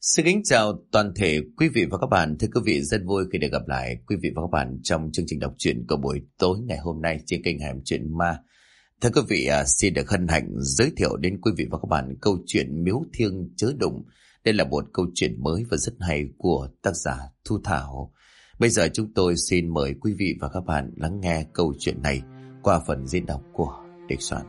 Xin kính chào toàn thể quý vị và các bạn. Thưa quý vị, rất vui khi được gặp lại quý vị và các bạn trong chương trình đọc truyện của buổi tối ngày hôm nay trên kênh Hẻm Chuyện Ma. Thưa quý vị, xin được hân hạnh giới thiệu đến quý vị và các bạn câu chuyện Miếu Thiêng Chớ Đụng. Đây là một câu chuyện mới và rất hay của tác giả Thu Thảo. Bây giờ chúng tôi xin mời quý vị và các bạn lắng nghe câu chuyện này qua phần diễn đọc của Địch Soạn.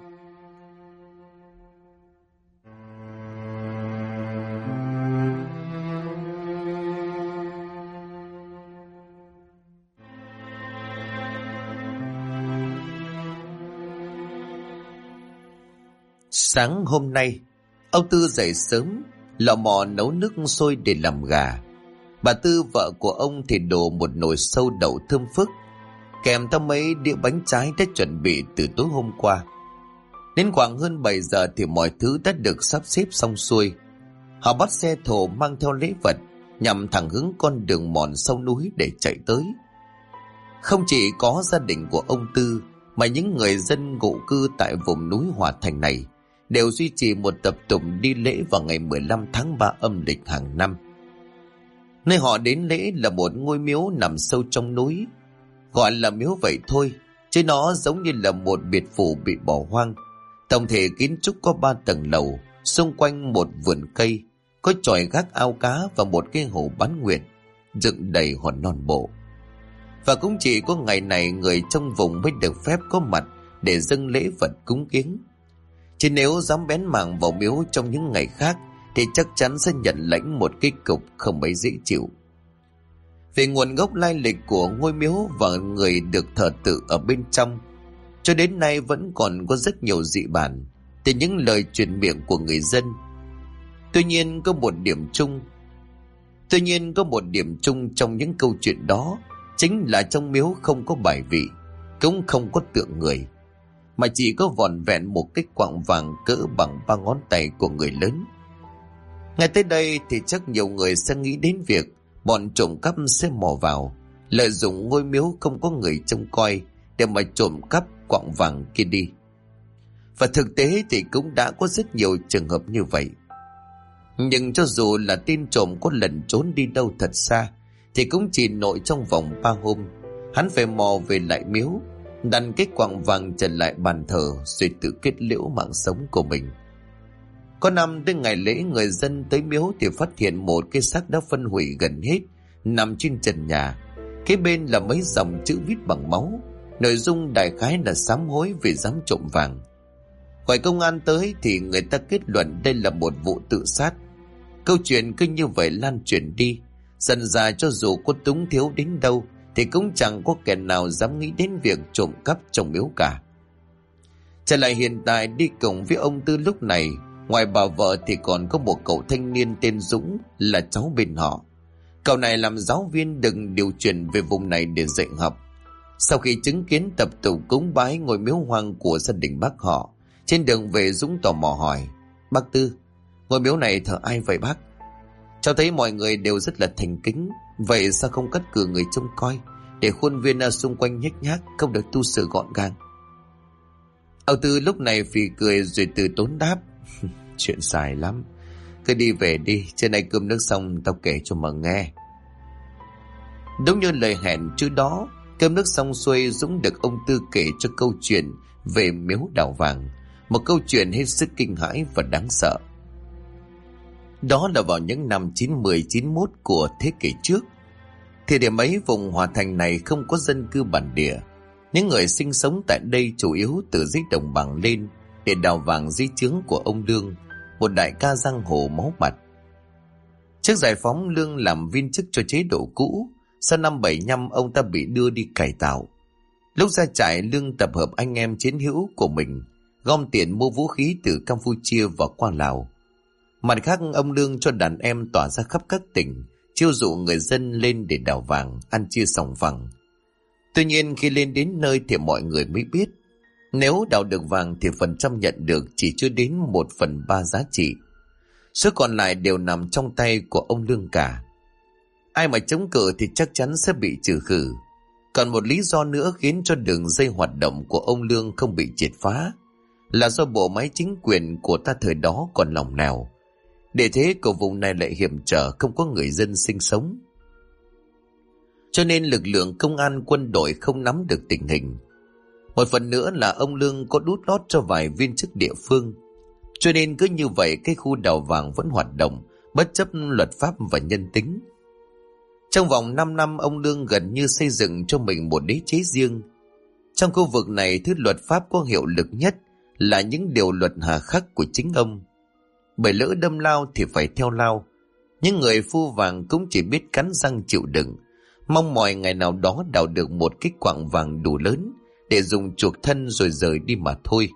Sáng hôm nay, ông Tư dậy sớm, lò mò nấu nước sôi để làm gà. Bà Tư, vợ của ông, thì đổ một nồi sâu đậu thơm phức, kèm theo mấy đĩa bánh trái đã chuẩn bị từ tối hôm qua. Đến khoảng hơn 7 giờ thì mọi thứ đã được sắp xếp xong xuôi. Họ bắt xe thồ mang theo lễ vật, nhằm thẳng hướng con đường mòn sâu núi để chạy tới. Không chỉ có gia đình của ông Tư, mà những người dân ngụ cư tại vùng núi Hòa Thành này đều duy trì một tập tục đi lễ vào ngày 15 tháng 3 âm lịch hàng năm. Nơi họ đến lễ là một ngôi miếu nằm sâu trong núi. Gọi là miếu vậy thôi, chứ nó giống như là một biệt phủ bị bỏ hoang. Tổng thể kiến trúc có 3 tầng lầu, xung quanh một vườn cây, có chòi gác ao cá và một cái hồ bán nguyệt, dựng đầy hòn non bộ. Và cũng chỉ có ngày này người trong vùng mới được phép có mặt để dâng lễ vật cúng kiếng. Chứ nếu dám bén mảng vào miếu trong những ngày khác thì chắc chắn sẽ nhận lãnh một cái cục không mấy dễ chịu. Về nguồn gốc lai lịch của ngôi miếu và người được thờ tự ở bên trong, cho đến nay vẫn còn có rất nhiều dị bản từ những lời truyền miệng của người dân. Tuy nhiên có một điểm chung trong những câu chuyện đó, chính là trong miếu không có bài vị, cũng không có tượng người, mà chỉ có vỏn vẹn một cái quặng vàng cỡ bằng 3 ngón tay của người lớn. Ngay tới đây thì chắc nhiều người sẽ nghĩ đến việc bọn trộm cắp sẽ mò vào, lợi dụng ngôi miếu không có người trông coi để mà trộm cắp quặng vàng kia đi. Và thực tế thì cũng đã có rất nhiều trường hợp như vậy. Nhưng cho dù là tên trộm có lần trốn đi đâu thật xa, thì cũng chỉ nội trong vòng 3 hôm, hắn phải mò về lại miếu, đặt cái quặng vàng trở lại bàn thờ, rồi tự kết liễu mạng sống của mình. Có năm tới ngày lễ, người dân tới miếu thì phát hiện một cái xác đã phân hủy gần hết nằm trên trần nhà. Kế bên là mấy dòng chữ viết bằng máu, nội dung đại khái là sám hối vì dám trộm vàng. Gọi công an tới thì người ta kết luận đây là một vụ tự sát. Câu chuyện cứ như vậy lan truyền đi, dần dà cho dù có túng thiếu đến đâu thì cũng chẳng có kẻ nào dám nghĩ đến việc trộm cắp trong miếu cả. Trở lại hiện tại, đi cùng với ông Tư lúc này, ngoài bà vợ thì còn có một cậu thanh niên tên Dũng, là cháu bên họ. Cậu này làm giáo viên được điều chuyển về vùng này để dạy học. Sau khi chứng kiến tập tục cúng bái ngôi miếu hoang của gia đình bác họ, trên đường về Dũng tò mò hỏi: "Bác Tư, ngôi miếu này thờ ai vậy bác? Cháu thấy mọi người đều rất là thành kính, vậy sao không cắt cử người trông coi, để khuôn viên xung quanh nhếch nhác, không được tu sửa gọn gàng?" Ông Tư lúc này phì cười rồi từ tốn đáp: "Chuyện dài lắm, cứ đi về đi, trên này cơm nước xong tao kể cho mà nghe." Đúng như lời hẹn trước đó, cơm nước xong xuôi, Dũng được ông Tư kể cho câu chuyện về miếu đào vàng, một câu chuyện hết sức kinh hãi và đáng sợ. Đó là vào những năm 90, 91 của thế kỷ trước. Thì điểm ấy vùng Hòa Thành này không có dân cư bản địa. Những người sinh sống tại đây chủ yếu từ dưới đồng bằng lên để đào vàng dưới trướng của ông Lương, một đại ca giang hồ máu mặt. Trước giải phóng, Lương làm viên chức cho chế độ cũ. Sau năm 75, ông ta bị đưa đi cải tạo. Lúc ra trại, Lương tập hợp anh em chiến hữu của mình, gom tiền mua vũ khí từ Campuchia và qua Lào. Mặt khác, ông Lương cho đàn em tỏa ra khắp các tỉnh, chiêu dụ người dân lên để đào vàng, ăn chia sòng phẳng. Tuy nhiên khi lên đến nơi thì mọi người mới biết, nếu đào được vàng thì phần trăm nhận được chỉ chưa đến 1/3 giá trị. Số còn lại đều nằm trong tay của ông Lương cả. Ai mà chống cự thì chắc chắn sẽ bị trừ khử. Còn một lý do nữa khiến cho đường dây hoạt động của ông Lương không bị triệt phá là do bộ máy chính quyền của ta thời đó còn lỏng lẻo. Địa thế của vùng này lại hiểm trở, không có người dân sinh sống. Cho nên lực lượng công an quân đội không nắm được tình hình. Một phần nữa là ông Lương có đút lót cho vài viên chức địa phương. Cho nên cứ như vậy cái khu đào vàng vẫn hoạt động, bất chấp luật pháp và nhân tính. Trong vòng 5 năm ông Lương gần như xây dựng cho mình một đế chế riêng. Trong khu vực này, thứ luật pháp có hiệu lực nhất là những điều luật hà khắc của chính ông. Bởi lỡ đâm lao thì phải theo lao. Những người phu vàng cũng chỉ biết cắn răng chịu đựng, mong mỏi ngày nào đó đào được một cái quặng vàng đủ lớn để dùng chuộc thân rồi rời đi mà thôi.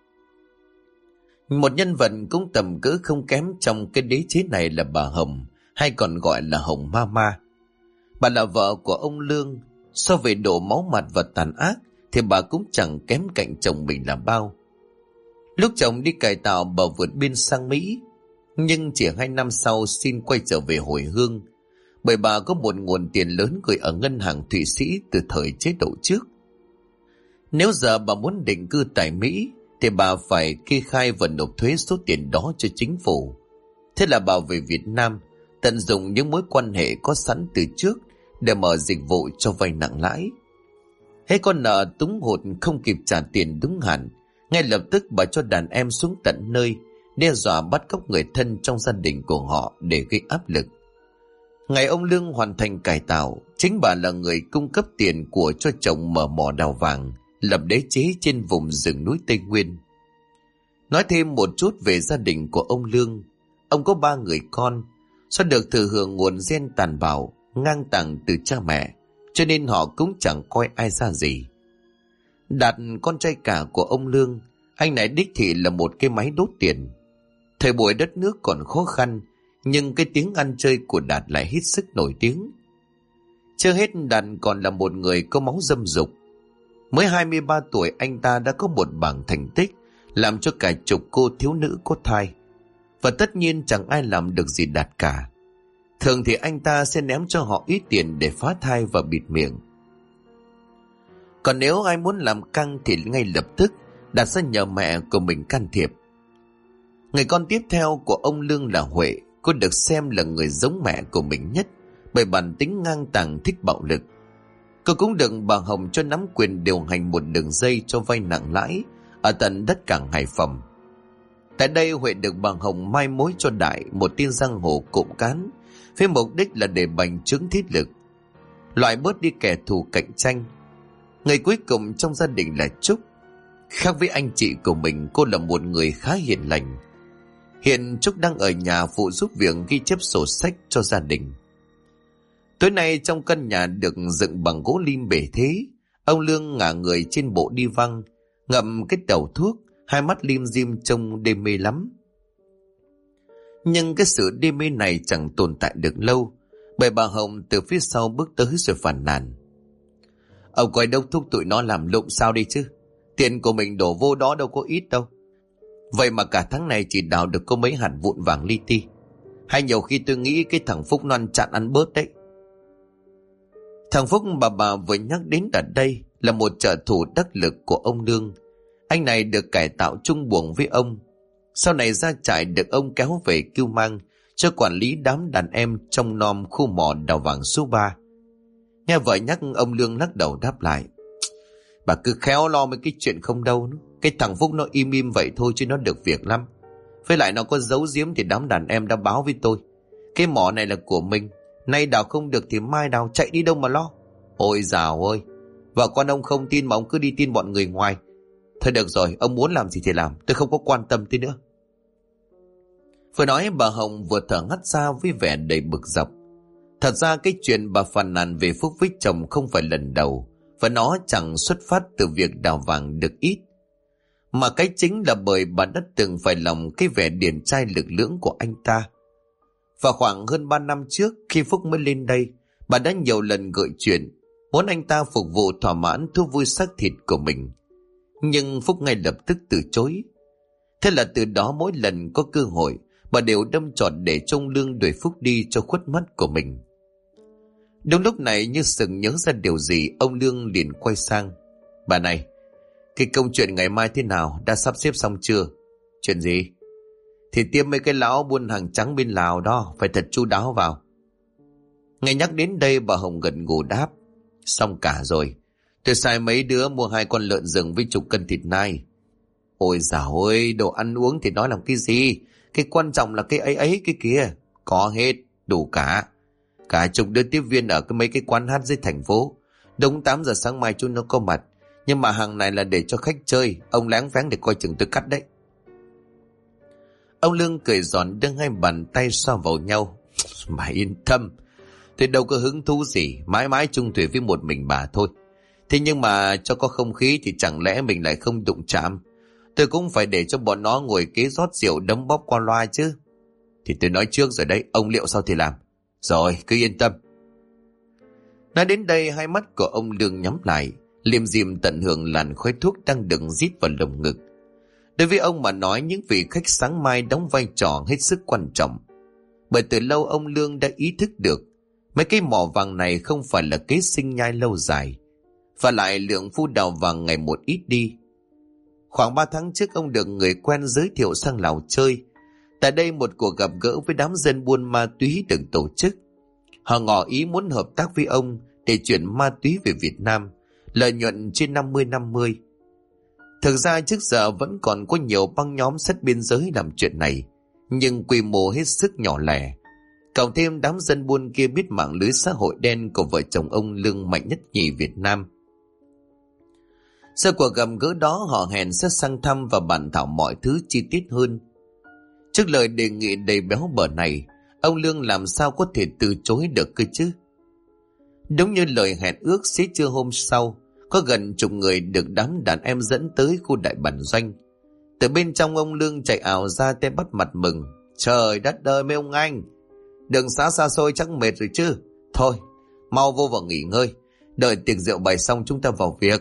Một nhân vật cũng tầm cỡ không kém trong cái đế chế này là bà Hồng, hay còn gọi là Hồng Mama. Bà là vợ của ông Lương. So về độ máu mặt và tàn ác thì bà cũng chẳng kém cạnh chồng mình là bao. Lúc chồng đi cải tạo, bà vượt biên sang Mỹ, nhưng chỉ 2 năm sau xin quay trở về hồi hương, bởi bà có một nguồn tiền lớn gửi ở ngân hàng Thụy Sĩ từ thời chế độ trước. Nếu giờ bà muốn định cư tại Mỹ thì bà phải kê khai và nộp thuế số tiền đó cho chính phủ. Thế là bà về Việt Nam, tận dụng những mối quan hệ có sẵn từ trước để mở dịch vụ cho vay nặng lãi. Hết con nợ túng hụt không kịp trả tiền đúng hạn, ngay lập tức bà cho đàn em xuống tận nơi, đe dọa bắt cóc người thân trong gia đình của họ để gây áp lực. Ngày ông Lương hoàn thành cải tạo, chính bà là người cung cấp tiền của cho chồng mở mỏ đào vàng, lập đế chế trên vùng rừng núi Tây Nguyên. Nói thêm một chút về gia đình của ông Lương. Ông có 3 người con, do được thừa hưởng nguồn gen tàn bạo, ngang tàng từ cha mẹ, cho nên họ cũng chẳng coi ai ra gì. Đạt, con trai cả của ông Lương, anh này đích thị là một cái máy đốt tiền. Thời buổi đất nước còn khó khăn, nhưng cái tiếng ăn chơi của Đạt lại hết sức nổi tiếng. Chưa hết, Đạt còn là một người có máu dâm dục. Mới 23 tuổi anh ta đã có một bảng thành tích, làm cho cả chục cô thiếu nữ có thai. Và tất nhiên chẳng ai làm được gì Đạt cả. Thường thì anh ta sẽ ném cho họ ít tiền để phá thai và bịt miệng. Còn nếu ai muốn làm căng thì ngay lập tức Đạt sẽ nhờ mẹ của mình can thiệp. Người con tiếp theo của ông Lương là Huệ. Cô được xem là người giống mẹ của mình nhất, bởi bản tính ngang tàng thích bạo lực. Cô cũng được bà Hồng cho nắm quyền điều hành một đường dây cho vay nặng lãi ở tận đất cảng Hải Phòng. Tại đây Huệ được bà Hồng mai mối cho Đại, một tên giang hồ cộm cán, với mục đích là để bành trướng thế lực, loại bớt đi kẻ thù cạnh tranh. Người cuối cùng trong gia đình là Trúc. Khác với anh chị của mình, cô là một người khá hiền lành. Hiện Trúc đang ở nhà phụ giúp việc ghi chép sổ sách cho gia đình. Tối nay trong căn nhà được dựng bằng gỗ lim bể thế, ông Lương ngả người trên bộ đi văng, ngậm cái đầu thuốc, hai mắt lim dim trông đê mê lắm. Nhưng cái sự đê mê này chẳng tồn tại được lâu, bởi bà Hồng từ phía sau bước tới rồi phàn nàn. Ông coi đốc thúc tụi nó làm lụng sao đi chứ, tiền của mình đổ vô đó đâu có ít đâu. Vậy mà cả tháng này chỉ đào được có mấy hạt vụn vàng li ti. Hay nhiều khi tôi nghĩ cái thằng Phúc nó ăn chặn ăn bớt đấy. Thằng Phúc bà vừa nhắc đến ở đây là một trợ thủ đắc lực của ông Lương. Anh này được cải tạo chung buồng với ông, sau này ra trại được ông kéo về Cưu Mang cho quản lý đám đàn em trong nom khu mỏ đào vàng số 3. Nghe vợ nhắc, ông Lương lắc đầu đáp lại: Bà cứ khéo lo mấy cái chuyện không đâu nữa. Cái thằng Phúc nó im im vậy thôi chứ nó được việc lắm. Với lại nó có giấu giếm thì đám đàn em đã báo với tôi. Cái mỏ này là của mình, nay đào không được thì mai đào, chạy đi đâu mà lo. Ôi dào ơi, vợ con ông không tin mà ông cứ đi tin bọn người ngoài. Thôi được rồi, ông muốn làm gì thì làm, tôi không có quan tâm tới nữa. Vừa nói bà Hồng vừa thở ngắt ra với vẻ đầy bực dọc. Thật ra cái chuyện bà phàn nàn về Phúc với chồng không phải lần đầu, và nó chẳng xuất phát từ việc đào vàng được ít, mà cái chính là bởi bà đã từng phải lòng cái vẻ điển trai lực lưỡng của anh ta. Và khoảng hơn 3 năm trước, khi Phúc mới lên đây, bà đã nhiều lần gợi chuyện muốn anh ta phục vụ thỏa mãn thú vui xác thịt của mình. Nhưng Phúc ngay lập tức từ chối. Thế là từ đó mỗi lần có cơ hội, bà đều đâm trọt để trông Lương đuổi Phúc đi cho khuất mắt của mình. Đúng lúc này như sừng nhớ ra điều gì, ông Lương liền quay sang: Bà này, cái công chuyện ngày mai thế nào, đã sắp xếp xong chưa? Chuyện gì? thì tiêm mấy cái lão buôn hàng trắng bên Lào đó, phải thật chu đáo vào. Nghe nhắc đến đây bà Hồng gật gù đáp. Xong cả rồi. Tôi sai mấy đứa mua 2 con lợn rừng với chục cân thịt nai. Ôi dào ơi, đồ ăn uống thì nói làm cái gì? Cái quan trọng là cái ấy cái kia. Có hết, đủ cả. Cả chục đứa tiếp viên ở mấy cái quán hát dưới thành phố. Đúng 8 giờ sáng mai chúng nó có mặt. Nhưng mà hàng này là để cho khách chơi. Ông láng pháng để coi chừng tôi cắt đấy. Ông Lương cười giòn đưa 2 bàn tay xoa vào nhau. Mà yên tâm, tôi đâu có hứng thú gì, mãi mãi chung thủy với một mình bà thôi. Thế nhưng mà cho có không khí thì chẳng lẽ mình lại không đụng chạm. Tôi cũng phải để cho bọn nó ngồi kế rót rượu đấm bóp qua loa chứ. Thì tôi nói trước rồi đấy, ông liệu sao thì làm. Rồi, cứ yên tâm. Nói đến đây, 2 mắt của ông Lương nhắm lại, liêm diêm tận hưởng làn khói thuốc đang đựng rít vào lồng ngực. Đối với ông mà nói, những vị khách sáng mai đóng vai trò hết sức quan trọng. Bởi từ lâu ông Lương đã ý thức được mấy cái mỏ vàng này không phải là kế sinh nhai lâu dài, và lại lượng phu đào vàng ngày một ít đi. Khoảng 3 tháng trước, ông được người quen giới thiệu sang Lào chơi. Tại đây một cuộc gặp gỡ với đám dân buôn ma túy được tổ chức. Họ ngỏ ý muốn hợp tác với ông để chuyển ma túy về Việt Nam, lợi nhuận trên 50-50. Thực ra trước giờ vẫn còn có nhiều băng nhóm sát biên giới làm chuyện này, nhưng quy mô hết sức nhỏ lẻ. Cộng thêm đám dân buôn kia biết mạng lưới xã hội đen của vợ chồng ông Lương mạnh nhất nhì Việt Nam. Sau cuộc gặp gỡ đó, họ hẹn sẽ sang thăm và bàn thảo mọi thứ chi tiết hơn. Trước lời đề nghị đầy béo bở này, ông Lương làm sao có thể từ chối được cơ chứ? Đúng như lời hẹn ước, xế trưa hôm sau, có gần chục người được đám đàn em dẫn tới khu đại bản doanh. Từ bên trong, ông Lương chạy ảo ra tay bắt mặt mừng. Trời đất ơi mấy ông anh, đường xá xa xôi chắc mệt rồi chứ. Thôi, mau vô vào nghỉ ngơi, đợi tiệc rượu bày xong chúng ta vào việc.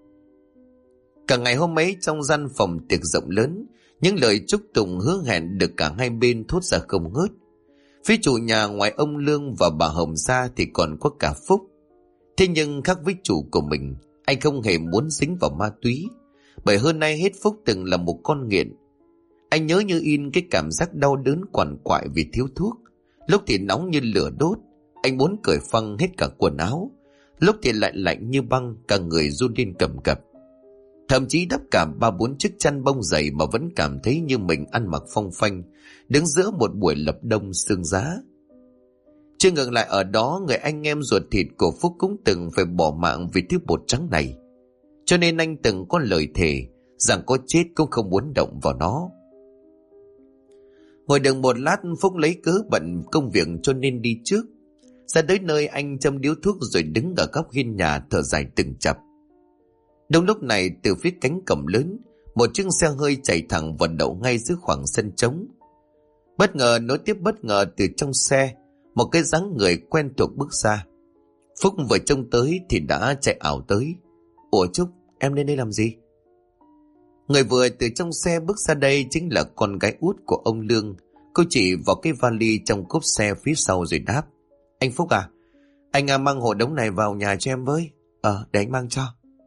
Cả ngày hôm ấy, trong gian phòng tiệc rộng lớn, những lời chúc tụng hứa hẹn được cả hai bên thốt ra không ngớt. Phía chủ nhà ngoài ông Lương và bà Hồng ra thì còn có cả Phúc. Thế nhưng khác với chủ của mình, anh không hề muốn dính vào ma túy, bởi hơn nay hết Phúc từng là một con nghiện. Anh nhớ như in cái cảm giác đau đớn quằn quại vì thiếu thuốc. Lúc thì nóng như lửa đốt, anh muốn cởi phăng hết cả quần áo. Lúc thì lại lạnh như băng, cả người run lên cầm cập. Thậm chí đắp cả 3-4 chiếc chăn bông dày mà vẫn cảm thấy như mình ăn mặc phong phanh, đứng giữa một buổi lập đông sương giá. Chưa ngừng lại ở đó, người anh em ruột thịt của Phúc cũng từng phải bỏ mạng vì thứ bột trắng này. Cho nên anh từng có lời thề rằng có chết cũng không muốn động vào nó. Ngồi được một lát, Phúc lấy cớ bận công việc cho nên đi trước. Ra tới nơi, anh châm điếu thuốc rồi đứng ở góc hiên nhà thở dài từng chập. Đúng lúc này, từ phía cánh cổng lớn, một chiếc xe hơi chạy thẳng vào đậu ngay giữa khoảng sân trống. Bất ngờ nối tiếp bất ngờ, từ trong xe một cái dáng người quen thuộc bước ra. Phúc vừa trông tới thì đã chạy ảo tới. Ủa Trúc, em lên đây làm gì? Người vừa từ trong xe bước ra đây chính là con gái út của ông Lương. Cô chỉ vào cái vali trong cốp xe phía sau rồi đáp. Anh Phúc à, anh mang hộ đống này vào nhà cho em với. Để anh mang cho.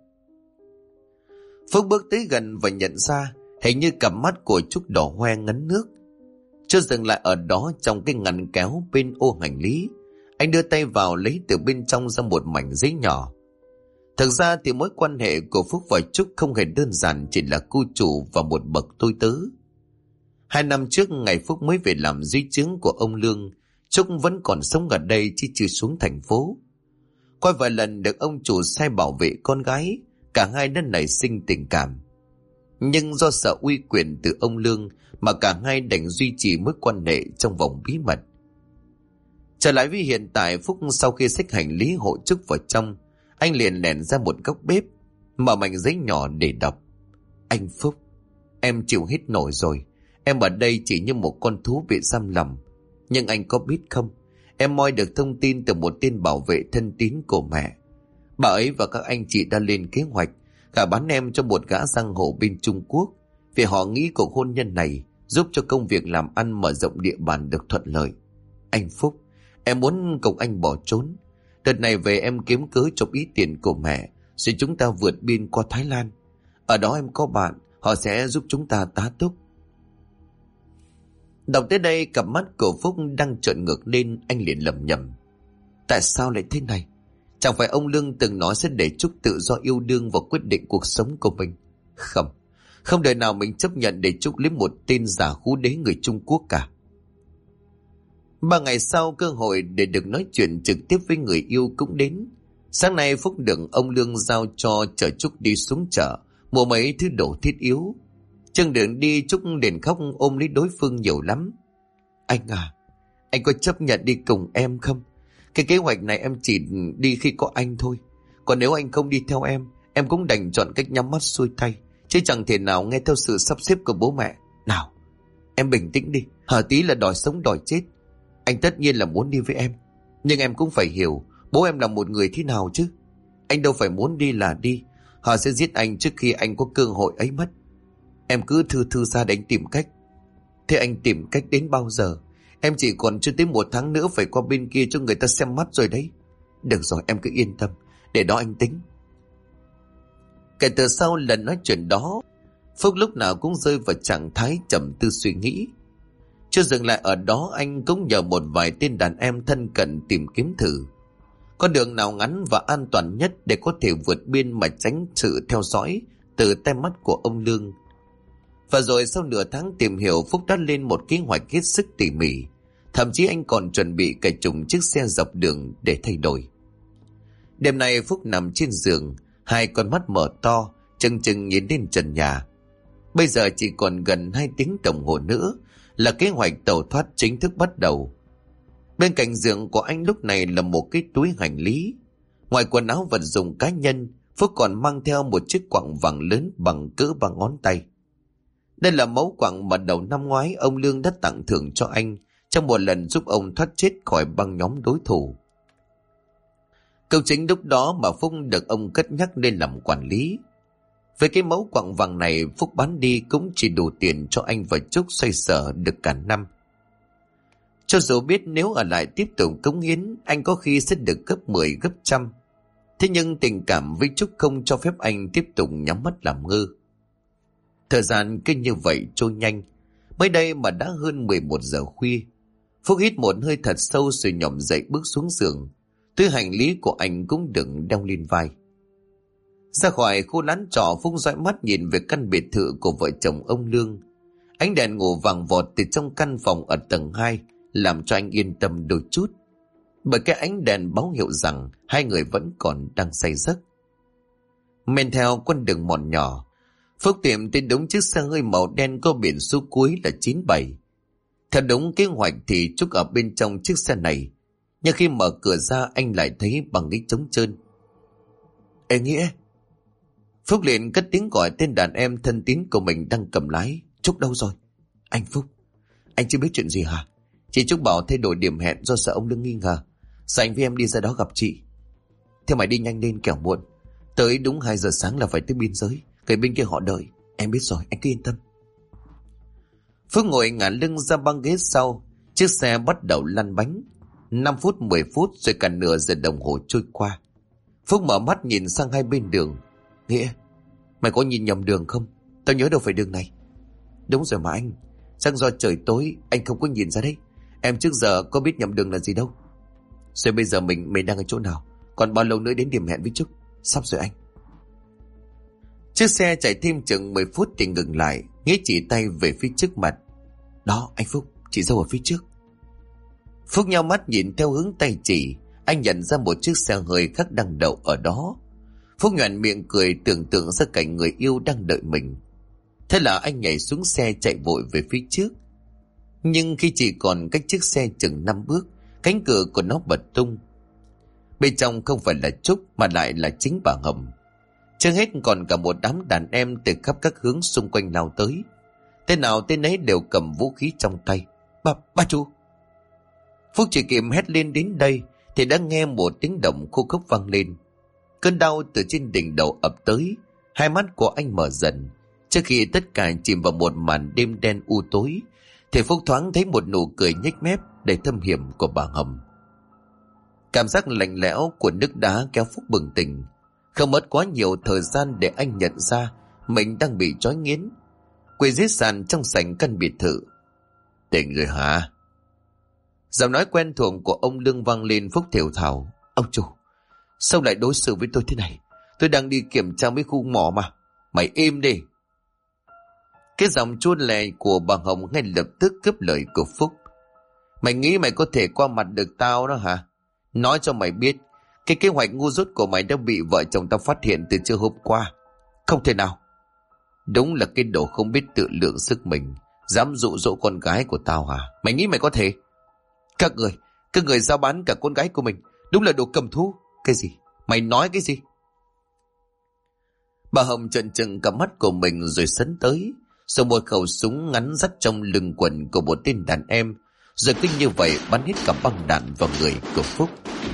Phúc bước tới gần và nhận ra hình như cặp mắt của Trúc đỏ hoe ngấn nước. Chưa dừng lại ở đó, trong cái ngăn kéo bên ô hành lý, anh đưa tay vào lấy từ bên trong ra một mảnh giấy nhỏ. Thực ra thì mối quan hệ của Phúc và Trúc không hề đơn giản chỉ là cô chủ và một bậc tôi tớ. 2 năm trước, ngày Phúc mới về làm dưới trướng của ông Lương, Trúc vẫn còn sống ở đây chứ chưa xuống thành phố. Qua vài lần được ông chủ sai bảo vệ con gái, cả hai đã nảy sinh tình cảm. Nhưng do sợ uy quyền từ ông Lương mà cả hai đành duy trì mối quan hệ trong vòng bí mật. Trở lại với hiện tại, Phúc sau khi xách hành lý hộ Trúc vào trong, anh liền lèn ra một góc bếp, mở mảnh giấy nhỏ để đọc. Anh Phúc, em chịu hết nổi rồi. Em ở đây chỉ như một con thú bị giam lỏng. Nhưng anh có biết không, em moi được thông tin từ một tên bảo vệ thân tín của mẹ. Bà ấy và các anh chị đã lên kế hoạch cả bán em cho một gã giang hồ bên Trung Quốc, vì họ nghĩ cuộc hôn nhân này giúp cho công việc làm ăn mở rộng địa bàn được thuận lợi. Anh Phúc, em muốn cùng anh bỏ trốn. Đợt này về em kiếm cớ chụp ít tiền của mẹ, rồi chúng ta vượt biên qua Thái Lan. Ở đó em có bạn, họ sẽ giúp chúng ta tá túc. Đọc tới đây cặp mắt của Phúc đang trợn ngược lên, anh liền lẩm nhẩm. Tại sao lại thế này? Chẳng phải ông Lương từng nói sẽ để Trúc tự do yêu đương và quyết định cuộc sống của mình? Không, không đời nào mình chấp nhận để Trúc lấy một tên giả khú đế người Trung Quốc cả. 3 ngày sau, cơ hội để được nói chuyện trực tiếp với người yêu cũng đến. Sáng nay Phúc được ông Lương giao cho chở Trúc đi xuống chợ mua mấy thứ đồ thiết yếu. Trên đường đi Trúc liền khóc ôm lấy đối phương nhiều lắm. Anh à, anh có chấp nhận đi cùng em không? Cái kế hoạch này em chỉ đi khi có anh thôi. Còn nếu anh không đi theo em cũng đành chọn cách nhắm mắt xuôi tay, chứ chẳng thể nào nghe theo sự sắp xếp của bố mẹ. Nào, em bình tĩnh đi, hở tí là đòi sống đòi chết. Anh tất nhiên là muốn đi với em, nhưng em cũng phải hiểu bố em là một người thế nào chứ. Anh đâu phải muốn đi là đi, họ sẽ giết anh trước khi anh có cơ hội ấy mất. Em cứ thư ra để anh tìm cách. Thế anh tìm cách đến bao giờ? Em chỉ còn chưa tới 1 tháng nữa phải qua bên kia cho người ta xem mắt rồi đấy. Được rồi, em cứ yên tâm, để đó anh tính. Kể từ sau lần nói chuyện đó, Phúc lúc nào cũng rơi vào trạng thái trầm tư suy nghĩ. Chưa dừng lại ở đó, anh cũng nhờ một vài tên đàn em thân cận tìm kiếm thử con đường nào ngắn và an toàn nhất để có thể vượt biên mà tránh sự theo dõi từ tay mắt của ông Lương. Và rồi sau nửa tháng tìm hiểu, Phúc đã lên một kế hoạch hết sức tỉ mỉ. Thậm chí anh còn chuẩn bị cả chục chiếc xe dọc đường để thay đổi. Đêm nay Phúc nằm trên giường, 2 con mắt mở to, chừng chừng nhìn lên trần nhà. Bây giờ chỉ còn gần 2 tiếng đồng hồ nữa là kế hoạch tẩu thoát chính thức bắt đầu. Bên cạnh giường của anh lúc này là một cái túi hành lý. Ngoài quần áo vật dụng cá nhân, Phúc còn mang theo một chiếc quặng vàng lớn bằng cỡ 3 ngón tay. Đây là mẫu quặng mà đầu năm ngoái ông Lương đã tặng thưởng cho anh trong một lần giúp ông thoát chết khỏi băng nhóm đối thủ. Câu chính lúc đó mà Phúc được ông cất nhắc lên làm quản lý. Với cái mẫu quặng vàng này, Phúc bán đi cũng chỉ đủ tiền cho anh và Trúc xoay sở được cả năm. Cho dù biết nếu ở lại tiếp tục cống hiến, anh có khi sẽ được gấp 10 gấp trăm. Thế nhưng tình cảm với Trúc không cho phép anh tiếp tục nhắm mắt làm ngơ. Thời gian cứ như vậy trôi nhanh. Mới đây mà đã hơn 11 giờ khuya. Phúc hít một hơi thật sâu rồi nhổm dậy bước xuống giường. Túi hành lý của anh cũng đừng đeo lên vai. Ra khỏi khu lán trọ, Phúc dõi mắt nhìn về căn biệt thự của vợ chồng ông Lương. Ánh đèn ngủ vàng vọt từ trong căn phòng ở tầng 2 làm cho anh yên tâm đôi chút. Bởi cái ánh đèn báo hiệu rằng hai người vẫn còn đang say giấc. Men theo con đường mòn nhỏ, Phúc tìm tới đúng chiếc xe hơi màu đen có biển số cuối là 97. Theo đúng kế hoạch thì Trúc ở bên trong chiếc xe này, nhưng khi mở cửa ra anh lại thấy bằng cái trống trơn. Ê Nghĩa! Phúc liền cất tiếng gọi tên đàn em thân tín của mình đang cầm lái. Trúc đâu rồi? Anh Phúc, anh chưa biết chuyện gì hả? Chị Trúc bảo thay đổi điểm hẹn do sợ ông Lương nghi ngờ. Sao anh với em đi ra đó gặp chị? Thế mày đi nhanh lên kẻo muộn. Tới đúng 2 giờ sáng là phải tới biên giới. Cái bên kia họ đợi. Em biết rồi, anh cứ yên tâm. Phúc ngồi ngả lưng ra băng ghế sau. Chiếc xe bắt đầu lăn bánh. 5 phút 10 phút rồi cả nửa giờ đồng hồ trôi qua. Phúc mở mắt nhìn sang hai bên đường. Nghĩa, mày có nhìn nhầm đường không? Tao nhớ đâu phải đường này. Đúng rồi mà anh. Chắc do trời tối anh không có nhìn ra đấy. Em trước giờ có biết nhầm đường là gì đâu. Rồi bây giờ mình đang ở chỗ nào? Còn bao lâu nữa đến điểm hẹn với Trúc? Sắp rồi anh. Chiếc xe chạy thêm chừng 10 phút thì ngừng lại. Nghĩa chỉ tay về phía trước mặt. Đó anh Phúc, chị dâu ở phía trước. Phúc nhao mắt nhìn theo hướng tay chỉ. Anh nhận ra một chiếc xe hơi khác đang đậu ở đó. Phúc nhoẻn miệng cười tưởng tượng ra cảnh người yêu đang đợi mình. Thế là anh nhảy xuống xe chạy vội về phía trước. Nhưng khi chỉ còn cách chiếc xe chừng 5 bước, cánh cửa của nó bật tung. Bên trong không phải là Trúc mà lại là chính bà Hồng. Chưa hết còn cả một đám đàn em từ khắp các hướng xung quanh lao tới. Tên nào tên ấy đều cầm vũ khí trong tay. Ba chú! Phúc chỉ kịp hét lên đến đây thì đã nghe một tiếng động khô khốc vang lên. Cơn đau từ trên đỉnh đầu ập tới. Hai mắt của anh mở dần. Trước khi tất cả chìm vào một màn đêm đen u tối thì Phúc thoáng thấy một nụ cười nhếch mép đầy thâm hiểm của bà Hồng. Cảm giác lạnh lẽo của nước đá kéo Phúc bừng tỉnh. Không mất quá nhiều thời gian để anh nhận ra mình đang bị trói nghiến, quỳ dưới sàn trong sảnh căn biệt thự. Tỉnh rồi hả? Giọng nói quen thuộc của ông Lương vang lên. Phúc thều thào. Ông chủ, sao lại đối xử với tôi thế này? Tôi đang đi kiểm tra mấy khu mỏ mà. Mày im đi. Cái giọng chua lè của bà Hồng ngay lập tức cướp lời của Phúc. Mày nghĩ mày có thể qua mặt được tao đó hả? Nói cho mày biết, cái kế hoạch ngu dốt của mày đã bị vợ chồng tao phát hiện từ trưa hôm qua. Không thể nào. Đúng là cái đồ không biết tự lượng sức mình, dám dụ dỗ con gái của tao hả? Mày nghĩ mày có thể? Các người giao bán cả con gái của mình, đúng là đồ cầm thú. Cái gì? Mày nói cái gì? Bà Hồng trợn trừng cả mắt của mình rồi sấn tới, rồi một khẩu súng ngắn dắt trong lưng quần của một tên đàn em, rồi cứ như vậy bắn hết cả băng đạn vào người của Phúc.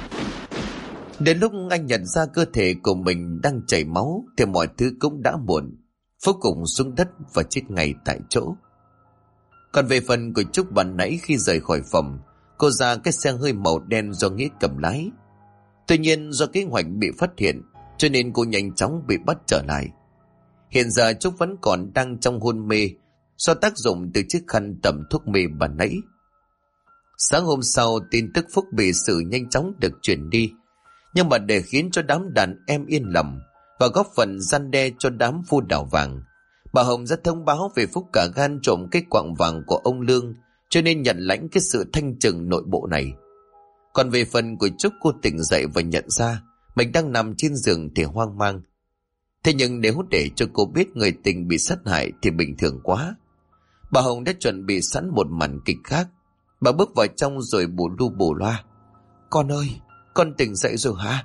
Đến lúc anh nhận ra cơ thể của mình đang chảy máu thì mọi thứ cũng đã muộn. Phúc cùng xuống đất và chết ngay tại chỗ. Còn về phần của Trúc ban nãy khi rời khỏi phòng, cô ra cái xe hơi màu đen do Nghĩa cầm lái. Tuy nhiên do kế hoạch bị phát hiện cho nên cô nhanh chóng bị bắt trở lại. Hiện giờ Trúc vẫn còn đang trong hôn mê do tác dụng từ chiếc khăn tẩm thuốc mê ban nãy. Sáng hôm sau, tin tức Phúc bị xử nhanh chóng được chuyển đi. Nhưng mà để khiến cho đám đàn em yên lòng và góp phần răn đe cho đám phu đảo vàng, bà Hồng ra thông báo về Phúc cả gan trộm cái quặng vàng của ông Lương, cho nên nhận lãnh cái sự thanh trừng nội bộ này. Còn về phần của Trúc, cô tỉnh dậy và nhận ra mình đang nằm trên giường thì hoang mang. Thế nhưng nếu để cho cô biết người tình bị sát hại thì bình thường quá. Bà Hồng đã chuẩn bị sẵn một màn kịch khác. Bà bước vào trong rồi bù lu bù loa. Con ơi, con tỉnh dậy rồi hả?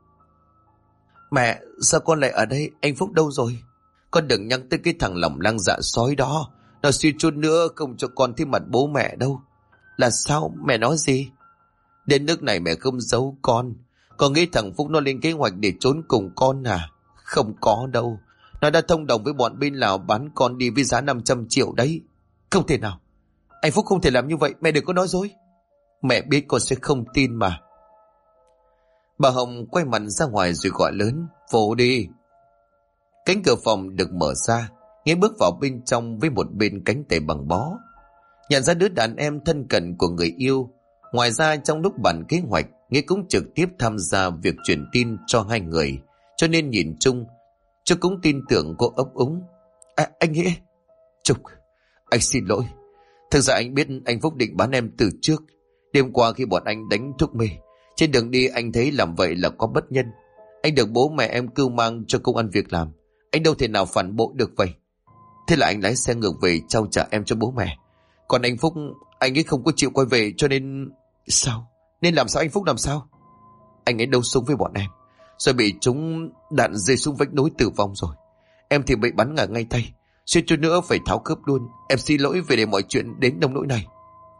Mẹ, sao con lại ở đây? Anh Phúc đâu rồi? Con đừng nhắc tới cái thằng lòng lang dạ sói đó. Nó suy chút nữa không cho con thấy mặt bố mẹ đâu. Là sao? Mẹ nói gì? Đến nước này mẹ không giấu con. Con nghĩ thằng Phúc nó lên kế hoạch để trốn cùng con à? Không có đâu. Nó đã thông đồng với bọn bên Lào bán con đi với giá 500 triệu đấy. Không thể nào. Anh Phúc không thể làm như vậy. Mẹ đừng có nói dối. Mẹ biết con sẽ không tin mà. Bà Hồng quay mặt ra ngoài rồi gọi lớn. Vô đi. Cánh cửa phòng được mở ra. Nghĩa bước vào bên trong với một bên cánh tay bằng bó. Nhận ra đứa đàn em thân cận của người yêu. Ngoài ra trong lúc bàn kế hoạch, Nghĩa cũng trực tiếp tham gia việc truyền tin cho hai người. Cho nên nhìn chung, Trúc cũng tin tưởng cô ấp úng. Anh Nghĩa. Trúc, anh xin lỗi. Thực ra anh biết anh Phúc định bán em từ trước. Đêm qua khi bọn anh đánh thuốc mê, trên đường đi anh thấy làm vậy là có bất nhân. Anh được bố mẹ em cưu mang cho công ăn việc làm. Anh đâu thể nào phản bội được vậy. Thế là anh lái xe ngược về trao trả em cho bố mẹ. Còn anh Phúc, anh ấy không có chịu quay về cho nên... Sao? Nên làm sao anh Phúc làm sao? Anh ấy đấu súng với bọn em, rồi bị chúng đạn rơi xuống vách núi tử vong rồi. Em thì bị bắn ngã ngay tay, suýt chút nữa phải tháo cướp luôn. Em xin lỗi vì để mọi chuyện đến nông nỗi này.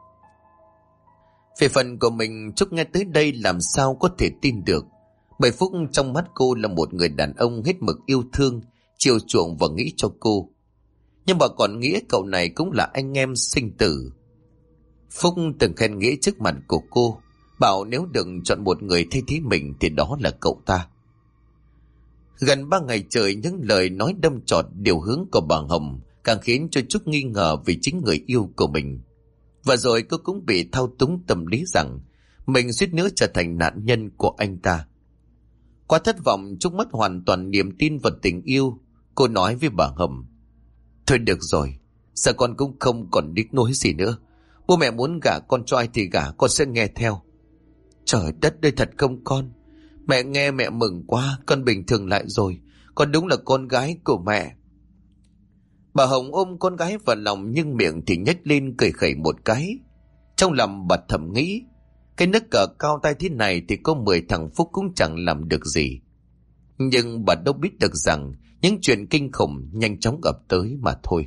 Về phần của mình, Trúc nghe tới đây làm sao có thể tin được. Bởi Phúc trong mắt cô là một người đàn ông hết mực yêu thương, chiều chuộng và nghĩ cho cô. Nhưng mà còn Nghĩa cậu này cũng là anh em sinh tử. Phúc từng khen Nghĩa trước mặt của cô, bảo nếu đừng chọn một người thay thế mình thì đó là cậu ta. Gần 3 ngày trời những lời nói đâm chọt điều hướng của bà Hồng càng khiến cho Trúc nghi ngờ về chính người yêu của mình. Và rồi cô cũng bị thao túng tâm lý rằng mình suýt nữa trở thành nạn nhân của anh ta. Quá thất vọng, Trúc mất hoàn toàn niềm tin vào tình yêu. Cô nói với bà Hồng: Thôi được rồi, giờ con cũng không còn đích nối gì nữa. Bố mẹ muốn gả con cho ai thì gả, con sẽ nghe theo. Trời đất ơi, thật không con? Mẹ nghe mẹ mừng quá, con bình thường lại rồi. Con đúng là con gái của mẹ. Bà Hồng ôm con gái vào lòng nhưng miệng thì nhếch lên cười khẩy một cái. Trong lòng bà thầm nghĩ, cái nấc cờ cao tay thế này thì có 10 thằng Phúc cũng chẳng làm được gì. Nhưng bà đâu biết được rằng những chuyện kinh khủng nhanh chóng ập tới mà thôi.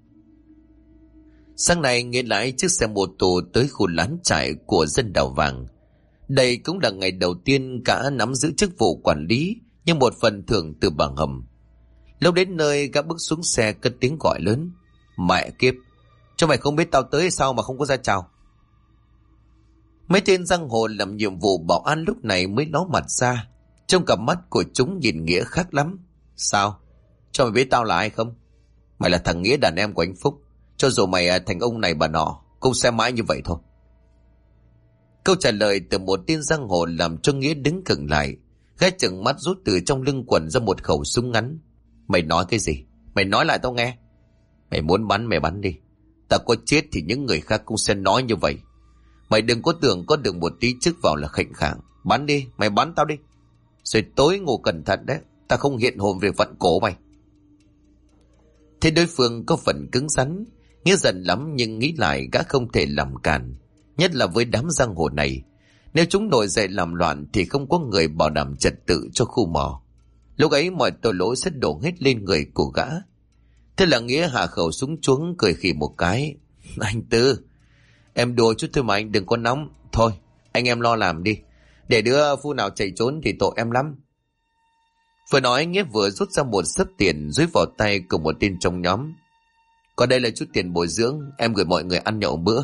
Sáng nay Nghĩa lái chiếc xe mô tô tới khu lán trại của dân đảo vàng. Đây cũng là ngày đầu tiên cả nắm giữ chức vụ quản lý, nhưng một phần thưởng từ bà Hồng. Lúc đến nơi, gã bước xuống xe cất tiếng gọi lớn: Mẹ kiếp, cho mày không biết tao tới sao mà không có ra chào. Mấy tên giang hồ làm nhiệm vụ bảo an lúc này mới ló mặt ra. Trong cặp mắt của chúng nhìn Nghĩa khác lắm. Sao? Cho mày biết tao là ai không? Mày là thằng Nghĩa, đàn em của anh Phúc. Cho dù mày thành ông này bà nọ, Cũng sẽ mãi như vậy thôi. Câu trả lời từ một tên giang hồ làm cho Nghĩa đứng khựng lại. Gã chừng mắt rút từ trong lưng quần ra một khẩu súng ngắn. Mày nói cái gì? Mày nói lại tao nghe. Mày muốn bắn mày bắn đi. Tao có chết thì những người khác cũng sẽ nói như vậy. Mày đừng có tưởng có được một tí chức vào là khệnh khạng. Bắn đi, mày bắn tao đi. Rồi tối ngủ cẩn thận đấy. Tao không hiện hồn về vặn cổ mày. Thế đối phương có phần cứng rắn. Nghĩa giận lắm nhưng nghĩ lại gã không thể làm cản. Nhất là với đám giang hồ này. Nếu chúng nổi dậy làm loạn thì không có người bảo đảm trật tự cho khu mỏ. Lúc ấy mọi tội lỗi sẽ đổ hết lên người của gã. Thế là Nghĩa hạ khẩu súng chuống cười khì một cái. Anh Tư, em đùa chút thôi mà anh đừng có nóng. Thôi, anh em lo làm đi. Để đứa phu nào chạy trốn thì tội em lắm. Vừa nói Nghĩa vừa rút ra một xấp tiền dúi vào tay của một tên trong nhóm. Còn đây là chút tiền bồi dưỡng, em gửi mọi người ăn nhậu bữa.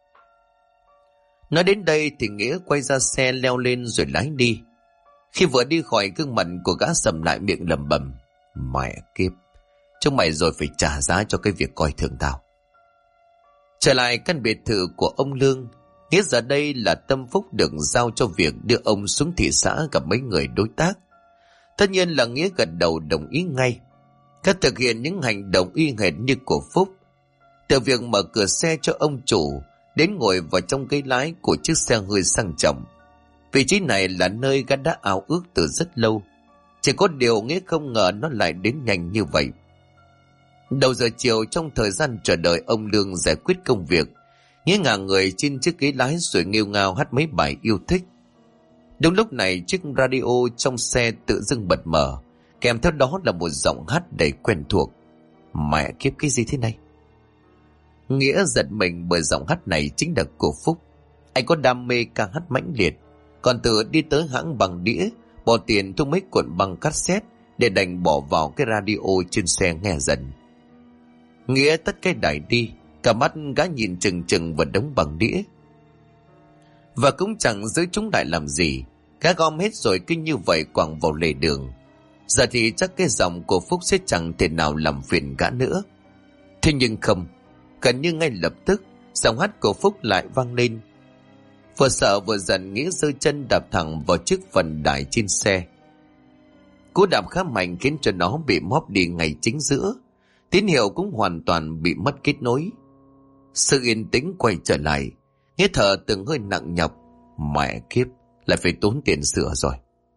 Nói đến đây thì Nghĩa quay ra xe leo lên rồi lái đi. Khi vừa đi khỏi, gương mặt của gã sầm lại, miệng lẩm bẩm. Mẹ kiếp, chúng mày rồi phải trả giá cho cái việc coi thường tao. Trở lại căn biệt thự của ông Lương, Nghĩa giờ đây là tâm phúc được giao cho việc đưa ông xuống thị xã gặp mấy người đối tác. Tất nhiên là Nghĩa gật đầu đồng ý ngay. Các thực hiện những hành động y hệt như của Phúc. Từ việc mở cửa xe cho ông chủ đến ngồi vào trong ghế lái của chiếc xe hơi sang trọng. Vị trí này là nơi gã đã ao ước từ rất lâu. Chỉ có điều Nghĩa không ngờ nó lại đến nhanh như vậy. Đầu giờ chiều, trong thời gian chờ đợi ông Lương giải quyết công việc, Nghĩa ngả người trên chiếc ghế lái rồi nghêu ngao hát mấy bài yêu thích. Đúng lúc này, chiếc radio trong xe tự dưng bật mở, kèm theo đó là một giọng hát đầy quen thuộc. Mẹ kiếp, cái gì thế này? Nghĩa giật mình bởi giọng hát này chính là của Phúc. Anh có đam mê ca hát mãnh liệt, còn tự đi tới hãng bằng đĩa, bỏ tiền thu mấy cuộn băng cassette để đành bỏ vào cái radio trên xe nghe dần. Nghĩa tắt cái đài đi, cả mắt gã nhìn chừng chừng vào đống bằng đĩa. Và cũng chẳng giữ chúng lại làm gì, gã gom hết rồi cứ như vậy quẳng vào lề đường. Giờ thì chắc cái giọng của Phúc sẽ chẳng thể nào làm phiền gã nữa. Thế nhưng không, gần như ngay lập tức giọng hát của Phúc lại vang lên. Vừa sợ vừa giận, Nghĩa giơ chân đạp thẳng vào chiếc phần đài trên xe. Cú đạp khá mạnh khiến cho nó bị móp đi ngay chính giữa. Tín hiệu cũng hoàn toàn bị mất kết nối. Sự yên tĩnh quay trở lại. Nghĩa thở từng hơi nặng nhọc. Mẹ kiếp, lại phải tốn tiền sửa rồi.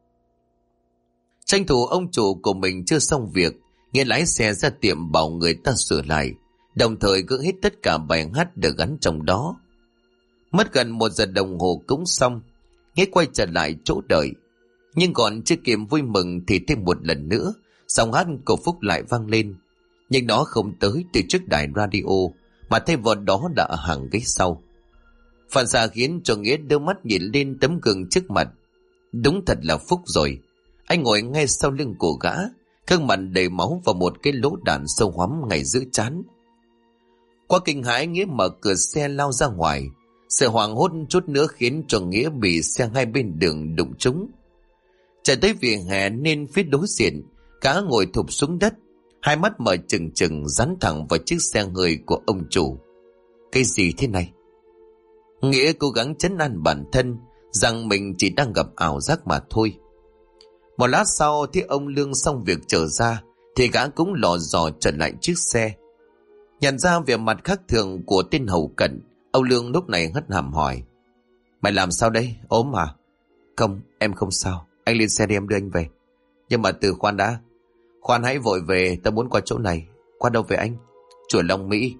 Tranh thủ ông chủ của mình chưa xong việc, Nghĩa lái xe ra tiệm bảo người ta sửa lại, đồng thời gỡ hết tất cả bài hát được gắn trong đó. Mất gần 1 giờ đồng hồ cũng xong. Nghĩa quay trở lại chỗ đợi. Nhưng còn chưa kịp vui mừng thì thêm một lần nữa giọng hát của Phúc lại vang lên. Nhưng nó không tới từ trước đài radio, mà thay vào đó là ở hàng ghế sau. Phản xạ khiến cho Nghĩa đưa mắt nhìn lên tấm gương trước mặt. Đúng thật là Phúc rồi. Anh ngồi ngay sau lưng của gã, gương mặt đầy máu và một cái lỗ đạn sâu hoắm ngay giữa trán. Qua kinh hãi, Nghĩa mở cửa xe lao ra ngoài. Sự hoảng hốt chút nữa khiến cho Nghĩa bị xe hai bên đường đụng trúng. Chạy tới vỉa hè nên phía đối diện, gã ngồi thụp xuống đất, hai mắt mở trừng trừng dán thẳng vào chiếc xe hơi của ông chủ. Cái gì thế này? Nghĩa cố gắng trấn an bản thân rằng mình chỉ đang gặp ảo giác mà thôi. Một lát sau thì ông Lương xong việc trở ra thì gã cũng lò dò trở lại chiếc xe. Nhận ra vẻ mặt khác thường của tên hầu cận, ông Lương lúc này hất hàm hỏi. Mày làm sao đây? Ốm à? Không, em không sao. Anh lên xe đi, em đưa anh về. Nhưng mà từ khoan đã. Khoan hãy vội về, ta muốn qua chỗ này. Qua đâu về anh? Chùa Long Mỹ.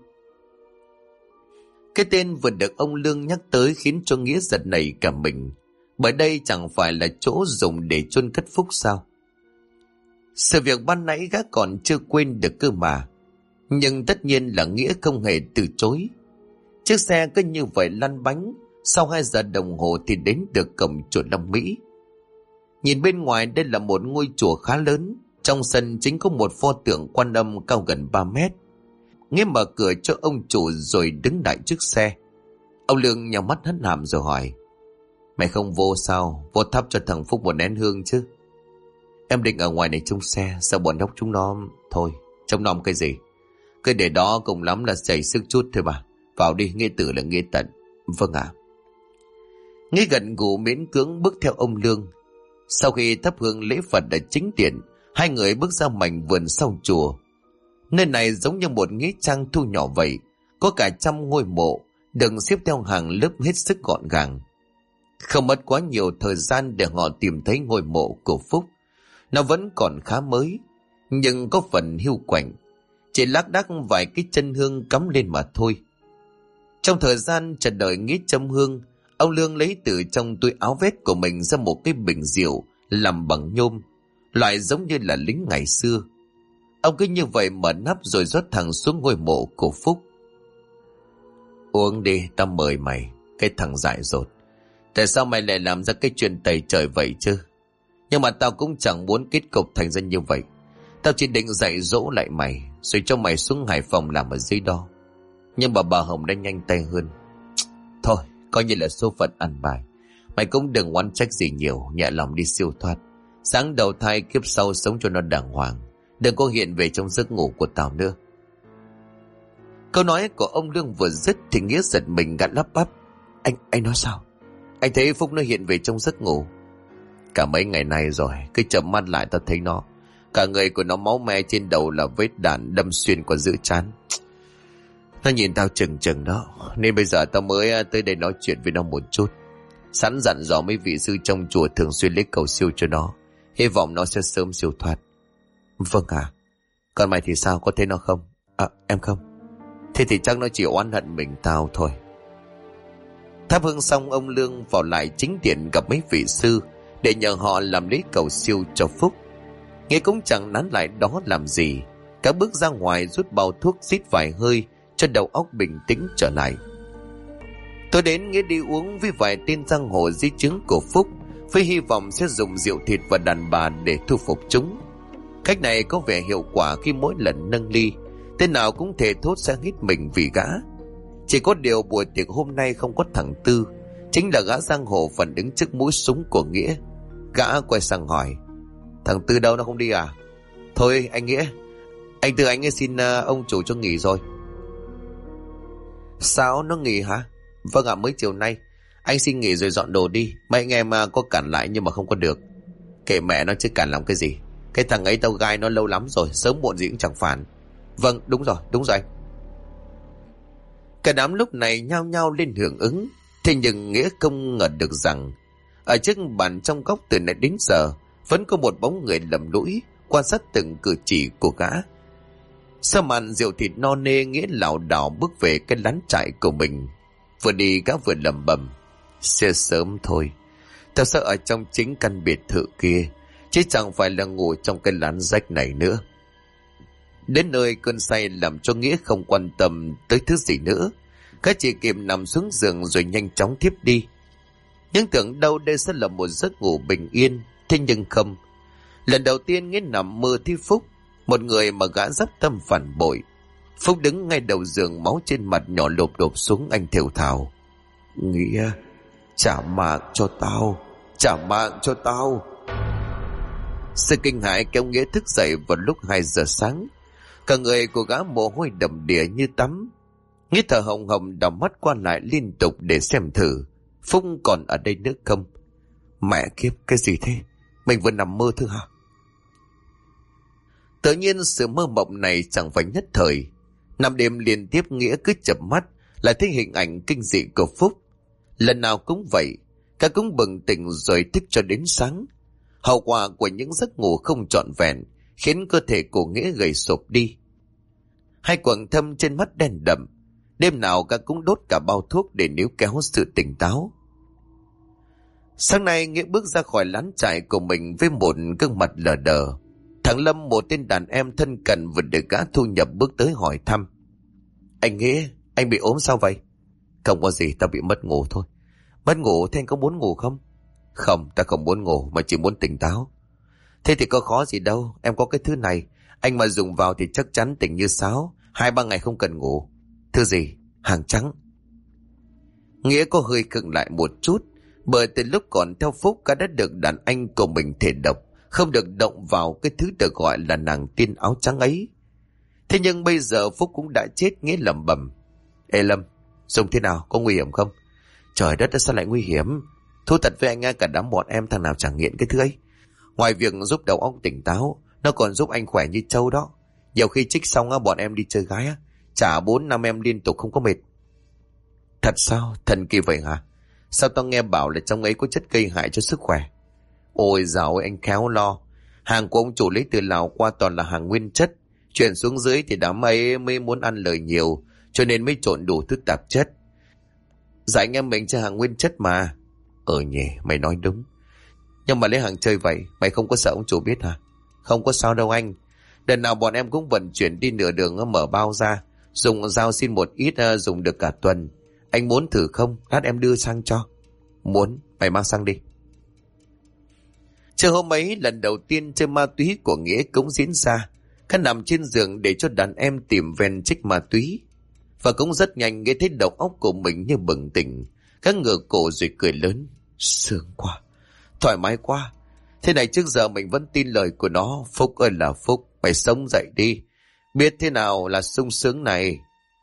Cái tên vừa được ông Lương nhắc tới khiến cho Nghĩa giật nảy cả mình. Bởi đây chẳng phải là chỗ dùng để chôn cất Phúc sao? Sự việc ban nãy gã còn chưa quên được cơ mà. Nhưng tất nhiên là Nghĩa không hề từ chối. Chiếc xe cứ như vậy lăn bánh, sau 2 giờ đồng hồ thì đến được cổng chùa Long Mỹ. Nhìn bên ngoài đây là một ngôi chùa khá lớn. Trong sân chính có một pho tượng Quan Âm cao gần 3 mét. Nghĩa mở cửa cho ông chủ rồi đứng đại trước xe. Ông Lương nhào mắt hất hàm rồi hỏi. Mày không vô sao? Vô thắp cho thằng Phúc một nén hương chứ? Em định ở ngoài này trông xe, sao bọn nhóc chúng nó... Thôi, trông nom cái gì? Cứ để đó cùng lắm là chảy sức chút thôi mà. Vào đi, nghĩa tử là nghĩa tận. Vâng ạ. Nghĩa gật gù miễn cưỡng bước theo ông Lương. Sau khi thắp hương lễ Phật ở chính điện, hai người bước ra mảnh vườn sau chùa. Nơi này giống như một nghĩa trang thu nhỏ vậy, có cả trăm ngôi mộ được xếp theo hàng lớp hết sức gọn gàng. Không mất quá nhiều thời gian để họ tìm thấy ngôi mộ của Phúc. Nó vẫn còn khá mới, nhưng có phần hiu quạnh, chỉ lác đác vài cái chân hương cắm lên mà thôi. Trong thời gian chờ đợi nghĩa châm hương, ông Lương lấy từ trong túi áo vest của mình ra một cái bình rượu làm bằng nhôm, loại giống như là lính ngày xưa. Ông cứ như vậy mở nắp rồi rót thẳng xuống ngôi mộ của Phúc. Uống đi, tao mời mày, cái thằng dại dột. Tại sao mày lại làm ra cái chuyện tày trời vậy chứ? Nhưng mà tao cũng chẳng muốn kết cục thành ra như vậy. Tao chỉ định dạy dỗ lại mày, rồi cho mày xuống Hải Phòng làm ở dưới đó. Nhưng mà bà Hồng đã nhanh tay hơn. Thôi, coi như là số phận ăn bài. Mày cũng đừng oán trách gì nhiều, nhẹ lòng đi siêu thoát. Sáng đầu thai kiếp sau sống cho nó đàng hoàng. Đừng có hiện về trong giấc ngủ của tao nữa. Câu nói của ông Lương vừa dứt thì Nghĩa giật mình gã lắp bắp. Anh nói sao? Anh thấy Phúc nó hiện về trong giấc ngủ. Cả mấy ngày nay rồi, cứ chợp mắt lại tao thấy nó. Cả người của nó máu me, trên đầu là vết đạn đâm xuyên qua giữa trán. Nó nhìn tao chừng chừng đó, nên bây giờ tao mới tới đây nói chuyện với nó một chút. Sẵn dặn dò mấy vị sư trong chùa thường xuyên lấy cầu siêu cho nó. Hy vọng nó sẽ sớm siêu thoát. Vâng à. Còn mày thì sao, có thấy nó không? Em không. Thế thì chắc nó chỉ oán hận mình tao thôi. Thắp hương xong, ông Lương vào lại chính điện gặp mấy vị sư để nhờ họ làm lấy cầu siêu cho Phúc. Nghĩa cũng chẳng nán lại đó làm gì, cả bước ra ngoài rút bao thuốc xít vài hơi cho đầu óc bình tĩnh trở lại. Tôi đến Nghĩa đi uống với vài tên giang hồ di chứng của Phúc, với hy vọng sẽ dùng rượu thịt và đàn bà để thu phục chúng. Cách này có vẻ hiệu quả khi mỗi lần nâng ly, tên nào cũng thề thốt sẽ hết mình vì gã. Chỉ có điều buổi tiệc hôm nay không có thằng Tư, chính là gã giang hồ phần đứng trước mũi súng của Nghĩa. Gã quay sang hỏi: Thằng Tư đâu, nó không đi à? Thôi anh Nghĩa, anh Tư anh ấy xin ông chủ cho nghỉ rồi. Sao, nó nghỉ hả? Vâng ạ, mới chiều nay. Anh xin nghỉ rồi dọn đồ đi. Mấy anh em có cản lại nhưng mà không có được. Kệ mẹ nó chứ cản làm cái gì. Cái thằng ấy tao gai nó lâu lắm rồi, sớm muộn gì cũng chẳng phản. Vâng, đúng rồi anh. Cả đám lúc này nhao nhao lên hưởng ứng. Thế nhưng Nghĩa không ngờ được rằng ở trước bàn trong góc từ nãy đến giờ vẫn có một bóng người lầm lũi quan sát từng cử chỉ của gã. Sau màn rượu thịt no nê, Nghĩa lảo đảo bước về cái lán trại của mình. Vừa đi gã vừa lẩm bẩm: Sẽ sớm thôi, tao sẽ ở trong chính căn biệt thự kia, chứ chẳng phải là ngủ trong cái lán rách này nữa. Đến nơi cơn say làm cho Nghĩa không quan tâm tới thứ gì nữa. Gã chỉ kịp nằm xuống giường rồi nhanh chóng thiếp đi. Nhưng tưởng đâu đây sẽ là một giấc ngủ bình yên. Thế nhưng không. Lần đầu tiên Nghĩa nằm mơ thấy Phúc, một người mà gã dắp tâm phản bội. Phúc đứng ngay đầu giường, máu trên mặt nhỏ lộp đột xuống. Anh thều thào: Nghĩa, trả mạng cho tao, trả mạng cho tao. Sự kinh hãi kéo Nghĩa thức dậy vào lúc 2 giờ sáng. Cả người của gã mồ hôi đầm đìa như tắm. Nghĩa thở hồng hồng đảo mắt qua lại liên tục để xem thử Phúc còn ở đây nữa không. Mẹ kiếp, cái gì thế? Mình vừa nằm mơ thôi hả? Tự nhiên sự mơ mộng này chẳng phải nhất thời. 5 đêm liên tiếp Nghĩa cứ chợp mắt lại thấy hình ảnh kinh dị của Phúc. Lần nào cũng vậy, cả cũng bừng tỉnh rồi thức cho đến sáng. Hậu quả của những giấc ngủ không trọn vẹn khiến cơ thể của Nghĩa gầy sụp đi. Hai quầng thâm trên mắt đen đậm, đêm nào cả cũng đốt cả bao thuốc để níu kéo sự tỉnh táo. Sáng nay Nghĩa bước ra khỏi lán trại của mình với một gương mặt lờ đờ. Thằng Lâm, một tên đàn em thân cận vừa được gã thu nhập, bước tới hỏi thăm: Anh Nghĩa, anh bị ốm sao vậy? Không có gì, tao bị mất ngủ thôi. Mất ngủ? Thế anh có muốn ngủ không? Không, ta không muốn ngủ mà chỉ muốn tỉnh táo. Thế thì có khó gì đâu, em có cái thứ này, anh mà dùng vào thì chắc chắn tỉnh như sáo, 2-3 ngày không cần ngủ. Thứ gì? Hàng trắng. Nghĩa có hơi khựng lại một chút, bởi từ lúc còn theo Phúc cả đã được đàn anh của mình thể độc, không được động vào cái thứ được gọi là nàng tiên áo trắng ấy. Thế nhưng bây giờ Phúc cũng đã chết. Nghĩa lẩm bẩm: Ê Lâm, Dùng thế nào, có nguy hiểm không? Trời đất, sao lại nguy hiểm? Thú thật với anh, cả đám bọn em thằng nào chẳng nghiện cái thứ ấy. Ngoài việc giúp đầu óc tỉnh táo, nó còn giúp anh khỏe như trâu đó. Nhiều khi trích xong bọn em đi chơi gái chả 4-5 em liên tục không có mệt. Thật sao? Thần kỳ vậy hả? Sao tao nghe bảo là trong ấy có chất gây hại cho sức khỏe? Ôi dạo ơi, anh khéo lo. Hàng của ông chủ lấy từ Lào qua toàn là hàng nguyên chất. Chuyển xuống dưới thì đám ấy mới muốn ăn lời nhiều, cho nên mới trộn đủ thứ tạp chất. Dạ anh em mình chơi hàng nguyên chất mà. Nhỉ, mày nói đúng. Nhưng mà lấy hàng chơi vậy, mày không có sợ ông chủ biết hả? Không có sao đâu anh. Lần nào bọn em cũng vận chuyển đi nửa đường mở bao ra, dùng dao xin một ít dùng được cả tuần. Anh muốn thử không? Lát em đưa sang cho. Muốn, mày mang sang đi. Trưa hôm ấy, lần đầu tiên chơi ma túy của Nghĩa cũng diễn ra. Khăn nằm trên giường để cho đàn em tìm ven trích ma túy. Và cũng rất nhanh Nghĩa thấy đầu óc của mình như bừng tỉnh. Các ngửa cổ rồi cười lớn. Sướng quá, thoải mái quá. Thế này trước giờ mình vẫn tin lời của nó. Phúc ơi là Phúc, mày sống dậy đi. Biết thế nào là sung sướng này.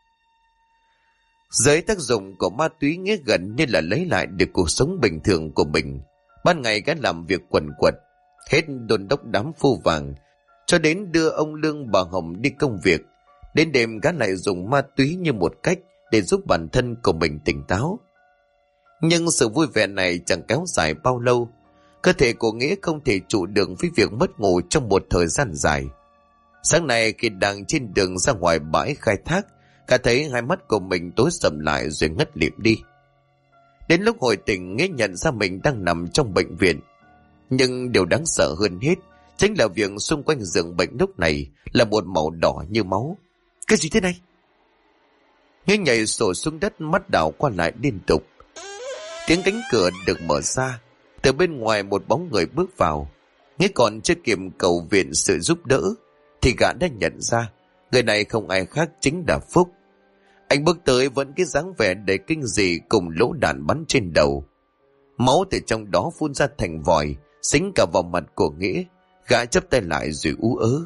Dưới tác dụng của ma túy, Nghĩa gần như là lấy lại được cuộc sống bình thường của mình. Ban ngày gã làm việc quần quật, hết đôn đốc đám phu vàng, cho đến đưa ông Lương bà Hồng đi công việc. Đến đêm gã lại dùng ma túy như một cách để giúp bản thân của mình tỉnh táo. Nhưng sự vui vẻ này chẳng kéo dài bao lâu. Cơ thể của Nghĩa không thể trụ được với việc mất ngủ trong một thời gian dài. Sáng nay khi đang trên đường ra ngoài bãi khai thác, gã thấy hai mắt của mình tối sầm lại rồi ngất lịm đi. Đến lúc hồi tỉnh, Nghĩa nhận ra mình đang nằm trong bệnh viện. Nhưng điều đáng sợ hơn hết chính là việc xung quanh giường bệnh lúc này là một màu đỏ như máu. Cái gì thế này? Nghĩa nhảy sổ xuống đất, mắt đảo qua lại liên tục. Tiếng cánh cửa được mở ra, từ bên ngoài một bóng người bước vào. Nghĩa còn chưa kịp cầu viện sự giúp đỡ thì gã đã nhận ra người này không ai khác chính là Phúc. Anh bước tới vẫn cái dáng vẻ đầy kinh dị cùng lỗ đạn bắn trên đầu. Máu từ trong đó phun ra thành vòi, xính cả vào mặt của Nghĩa. Gã chắp tay lại rồi ú ớ.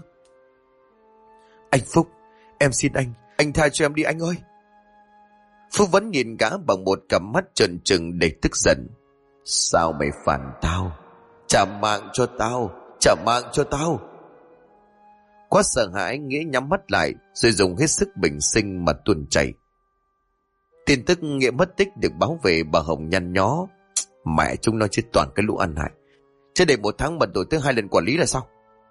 Anh Phúc, em xin anh tha cho em đi anh ơi. Phúc vẫn nhìn gã bằng một cặp mắt trợn trừng đầy tức giận. Sao mày phản tao? Trả mạng cho tao, trả mạng cho tao. Quá sợ hãi, Nghĩa nhắm mắt lại rồi dùng hết sức bình sinh mà tuôn chảy. Tin tức Nghĩa mất tích được báo về, bà Hồng nhăn nhó. Mẹ chúng nó chết toàn cái lũ ăn hại. Chưa đầy 1 tháng mà đổi tới 2 lần quản lý là sao?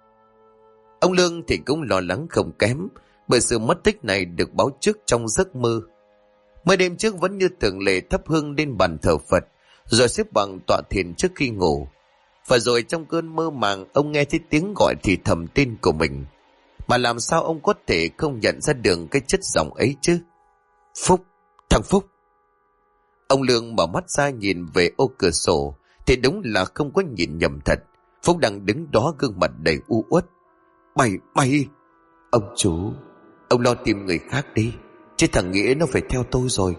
Ông Lương thì cũng lo lắng không kém, bởi sự mất tích này được báo trước trong giấc mơ. Mới đêm trước vẫn như thường lệ thắp hương lên bàn thờ Phật, rồi xếp bằng tọa thiền trước khi ngủ. Và rồi trong cơn mơ màng, ông nghe thấy tiếng gọi thì thầm tên của mình. Mà làm sao ông có thể không nhận ra được cái chất giọng ấy chứ? Phúc, thằng Phúc. Ông Lương mở mắt ra nhìn về ô cửa sổ thì đúng là không có nhìn nhầm thật. Phúc đang đứng đó, gương mặt đầy u uất. Mày! Ông chủ, ông lo tìm người khác đi, chứ thằng Nghĩa nó phải theo tôi rồi.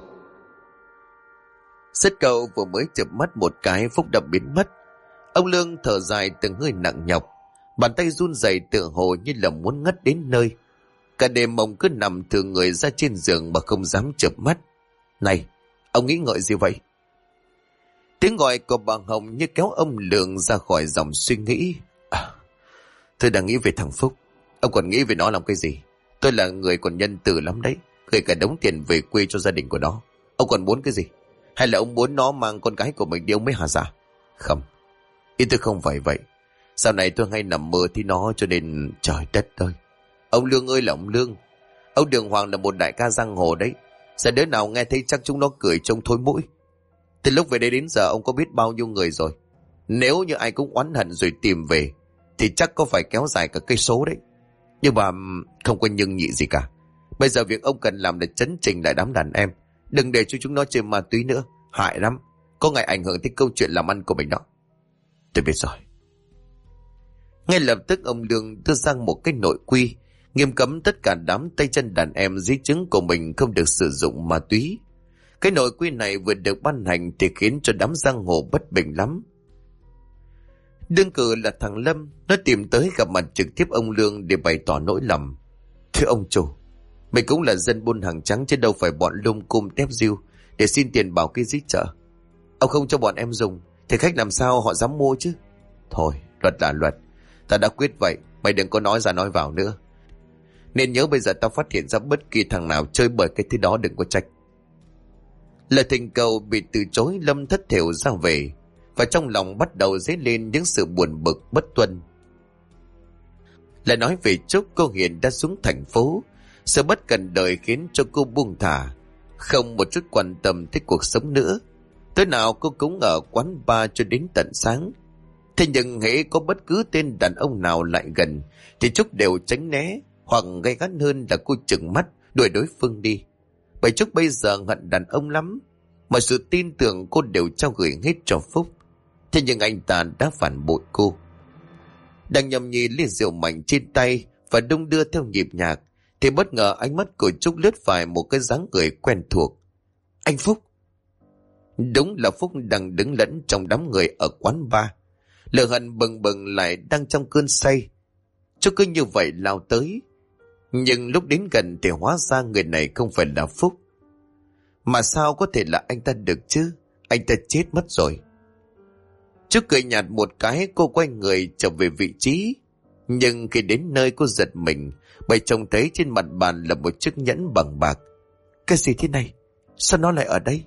Sứt câu vừa mới chợp mắt một cái, Phúc đã biến mất. Ông Lương thở dài từng hơi nặng nhọc, bàn tay run rẩy tựa hồ như là muốn ngất đến nơi. Cả đêm ông cứ nằm thừ người ra trên giường mà không dám chợp mắt. Này, ông nghĩ ngợi gì vậy? Tiếng gọi của bà Hồng như kéo ông Lương ra khỏi dòng suy nghĩ. Tôi đang nghĩ về thằng Phúc. Ông còn nghĩ về nó làm cái gì? Tôi là người còn nhân từ lắm đấy, gửi cả đống tiền về quê cho gia đình của nó. Ông còn muốn cái gì? Hay là ông muốn nó mang con gái của mình đi ông mới hả dạ? Không, ý tôi không phải vậy. Sau này tôi hay nằm mơ thì nó, cho nên trời đất ơi. Ông Lương ơi là ông Lương. Ông Đường Hoàng là một đại ca giang hồ đấy. Giờ đứa nào nghe thấy chắc chúng nó cười trông thối mũi. Từ lúc về đây đến giờ ông có biết bao nhiêu người rồi. Nếu như ai cũng oán hận rồi tìm về thì chắc có phải kéo dài cả cây số đấy. Nhưng mà không có nhưng nhị gì cả. Bây giờ việc ông cần làm là chấn chỉnh lại đám đàn em. Đừng để cho chúng nó chơi ma túy nữa, hại lắm. Có ngày ảnh hưởng tới câu chuyện làm ăn của mình đó. Tôi biết rồi. Ngay lập tức ông Lương đưa ra một cái nội quy nghiêm cấm tất cả đám tay chân đàn em dưới trướng của mình không được sử dụng ma túy. Cái nội quy này vừa được ban hành thì khiến cho đám giang hồ bất bình lắm. Đương cử là thằng Lâm, nó tìm tới gặp mặt trực tiếp ông Lương để bày tỏ nỗi lòng. Thưa ông chủ, Mày cũng là dân buôn hàng trắng chứ đâu phải bọn lum cum tép diêu để xin tiền bảo kê giết chợ. Ông không cho bọn em dùng thì khách làm sao họ dám mua chứ. Thôi, luật là luật, ta đã quyết vậy, mày đừng có nói ra nói vào nữa. Nên nhớ bây giờ tao phát hiện ra bất kỳ thằng nào chơi bời cái thứ đó đừng có trách. Lời thỉnh cầu bị từ chối, Lâm thất thểu ra về, và trong lòng bắt đầu dấy lên những sự buồn bực bất tuân. Lại nói về Trúc, cô Hiền đã xuống thành phố. Sự bất cần đời khiến cho cô buông thả, không một chút quan tâm tới cuộc sống nữa. Tối nào cô cũng ở quán bar cho đến tận sáng. Thế nhưng hễ có bất cứ tên đàn ông nào lại gần thì Trúc đều tránh né, hoặc gay gắt hơn là cô trừng mắt đuổi đối phương đi. Bởi Trúc bây giờ hận đàn ông lắm, mọi sự tin tưởng cô đều trao gửi hết cho Phúc. Thế nhưng anh ta đã phản bội cô. Đang nhâm nhi ly rượu mạnh trên tay và đung đưa theo nhịp nhạc, thì bất ngờ ánh mắt của Trúc lướt phải một cái dáng người quen thuộc. Anh Phúc! Đúng là Phúc đang đứng lẫn trong đám người ở quán bar. Lửa hận bừng bừng lại đang trong cơn say. Trúc cứ như vậy lao tới. Nhưng lúc đến gần thì hóa ra người này không phải là Phúc. Mà sao có thể là anh ta được chứ? Anh ta chết mất rồi. Trúc cười nhạt một cái, cô quay người trở về vị trí. Nhưng khi đến nơi cô giật mình, bởi trông thấy trên mặt bàn là một chiếc nhẫn bằng bạc. Cái gì thế này? Sao nó lại ở đây?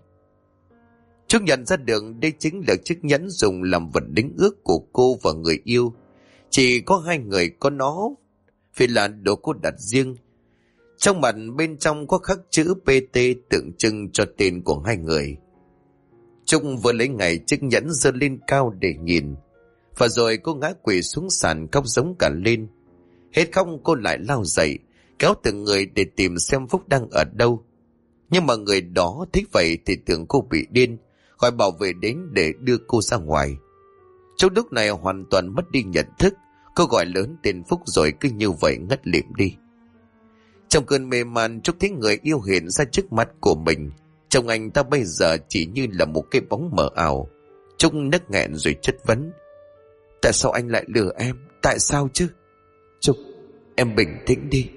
Trúc nhận ra được đây chính là chiếc nhẫn dùng làm vật đính ước của cô và người yêu. Chỉ có hai người có nó, vì là đồ cô đặt riêng. Trong mặt bên trong có khắc chữ PT tượng trưng cho tên của hai người. Trúc vừa lấy ngày chiếc nhẫn giơ lên cao để nhìn, và rồi cô ngã quỵ xuống sàn khóc giống cả lên. Hết khóc cô lại lao dậy, kéo từng người để tìm xem Phúc đang ở đâu. Nhưng mà người đó thấy vậy thì tưởng cô bị điên, gọi bảo vệ đến để đưa cô ra ngoài. Trong lúc này hoàn toàn mất đi nhận thức, cô gọi lớn tên Phúc rồi cứ như vậy ngất lịm đi. Trong cơn mê man, Trúc thấy người yêu hiện ra trước mắt của mình. Chồng anh ta bây giờ chỉ như là một cái bóng mờ ảo. Trúc nấc nghẹn rồi chất vấn. Tại sao anh lại lừa em? Tại sao chứ? Trúc, em bình tĩnh đi.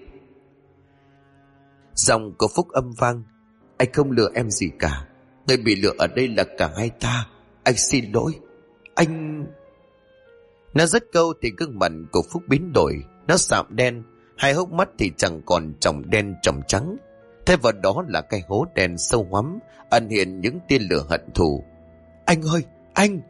Giọng của Phúc âm vang. Anh không lừa em gì cả. Người bị lừa ở đây là cả hai ta. Anh xin lỗi. Anh... Nó dứt câu thì gương mặt của Phúc biến đổi. Nó sạm đen, hai hốc mắt thì chẳng còn tròng đen tròng trắng. Thay vào đó là cái hố đen sâu hoắm, ẩn hiện những tia lửa hận thù. Anh ơi, anh!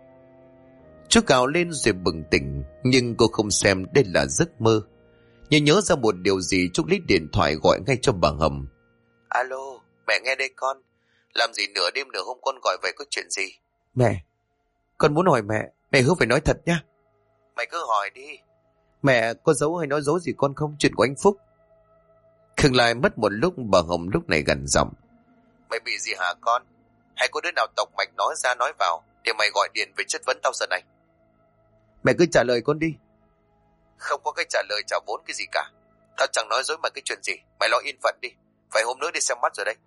Chú cào lên rồi bừng tỉnh, nhưng cô không xem đây là giấc mơ. Nhưng nhớ ra một điều gì, Trúc lấy điện thoại gọi ngay cho bà Hầm. Alo, mẹ nghe đây con. Làm gì nửa đêm nửa hôm con gọi về, có chuyện gì? Mẹ, con muốn hỏi mẹ hứa phải nói thật nhá. Mày cứ hỏi đi. Mẹ có giấu hay nói dối gì con không? Chuyện của anh Phúc. Khừng lại mất một lúc, bà Hồng lúc này gần giọng. Mày bị gì hả con? Hay có đứa nào tộc mạch nói ra nói vào để mày gọi điện về chất vấn tao giờ này? Mẹ cứ trả lời con đi. Không có cái trả lời trả vốn cái gì cả. Tao chẳng nói dối mà cái chuyện gì. Mày lo yên phận đi. Vài hôm nữa đi xem mắt rồi đấy.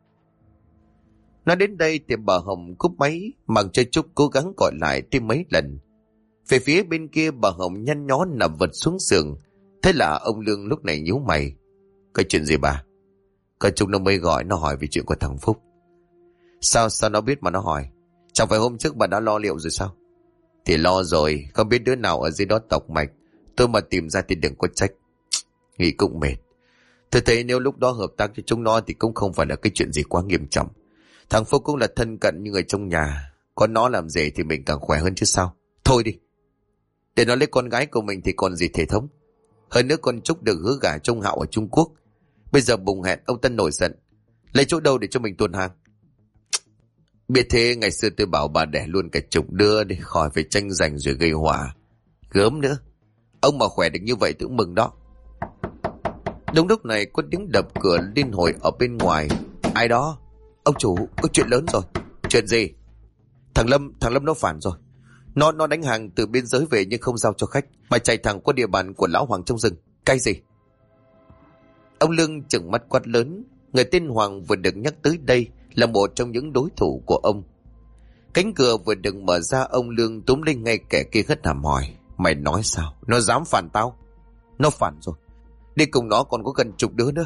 Nói đến đây thì bà Hồng cúp máy, mặc cho Trúc cố gắng gọi lại thêm mấy lần. Về phía bên kia bà Hồng nhăn nhó nằm vật xuống giường. Thế là ông Lương lúc này nhíu mày. Cái chuyện gì bà? Còn Trúc nó mới gọi, nó hỏi về chuyện của thằng Phúc. Sao nó biết mà nó hỏi? Chẳng phải hôm trước bà đã lo liệu rồi sao? Thì lo rồi, không biết đứa nào ở dưới đó tộc mạch. Tôi mà tìm ra thì đừng có trách. Nghĩ cũng mệt. Tôi thấy nếu lúc đó hợp tác với chúng nó thì cũng không phải là cái chuyện gì quá nghiêm trọng. Thằng Phúc cũng là thân cận như người trong nhà. Có nó làm gì thì mình càng khỏe hơn chứ sao. Thôi đi. Để nó lấy con gái của mình thì còn gì thể thống. Hơn nữa con Trúc được hứa gả trông Hạo ở Trung Quốc. Bây giờ bùng hẹn ông Tân nổi giận. Lấy chỗ đâu để cho mình tuồn hàng? Biết thế ngày xưa tôi bảo bà đẻ luôn cả chục đứa đi, khỏi phải tranh giành rồi gây họa. Gớm nữa. Ông mà khỏe được như vậy tôi cũng mừng đó. Đúng lúc này có tiếng đập cửa liên hồi ở bên ngoài. Ai đó? Ông chủ, có chuyện lớn rồi. Chuyện gì? Thằng Lâm nó phản rồi. Nó đánh hàng từ biên giới về nhưng không giao cho khách, mà chạy thẳng qua địa bàn của lão Hoàng trong rừng. Cái gì? Ông Lương trừng mắt quát lớn. Người tên Hoàng vừa được nhắc tới đây là một trong những đối thủ của ông. Cánh cửa vừa được mở ra, ông Lương túm lên ngay kẻ kia hất hàm hỏi. Mày nói sao? Nó dám phản tao? Nó phản rồi. Đi cùng nó còn có gần chục đứa nữa.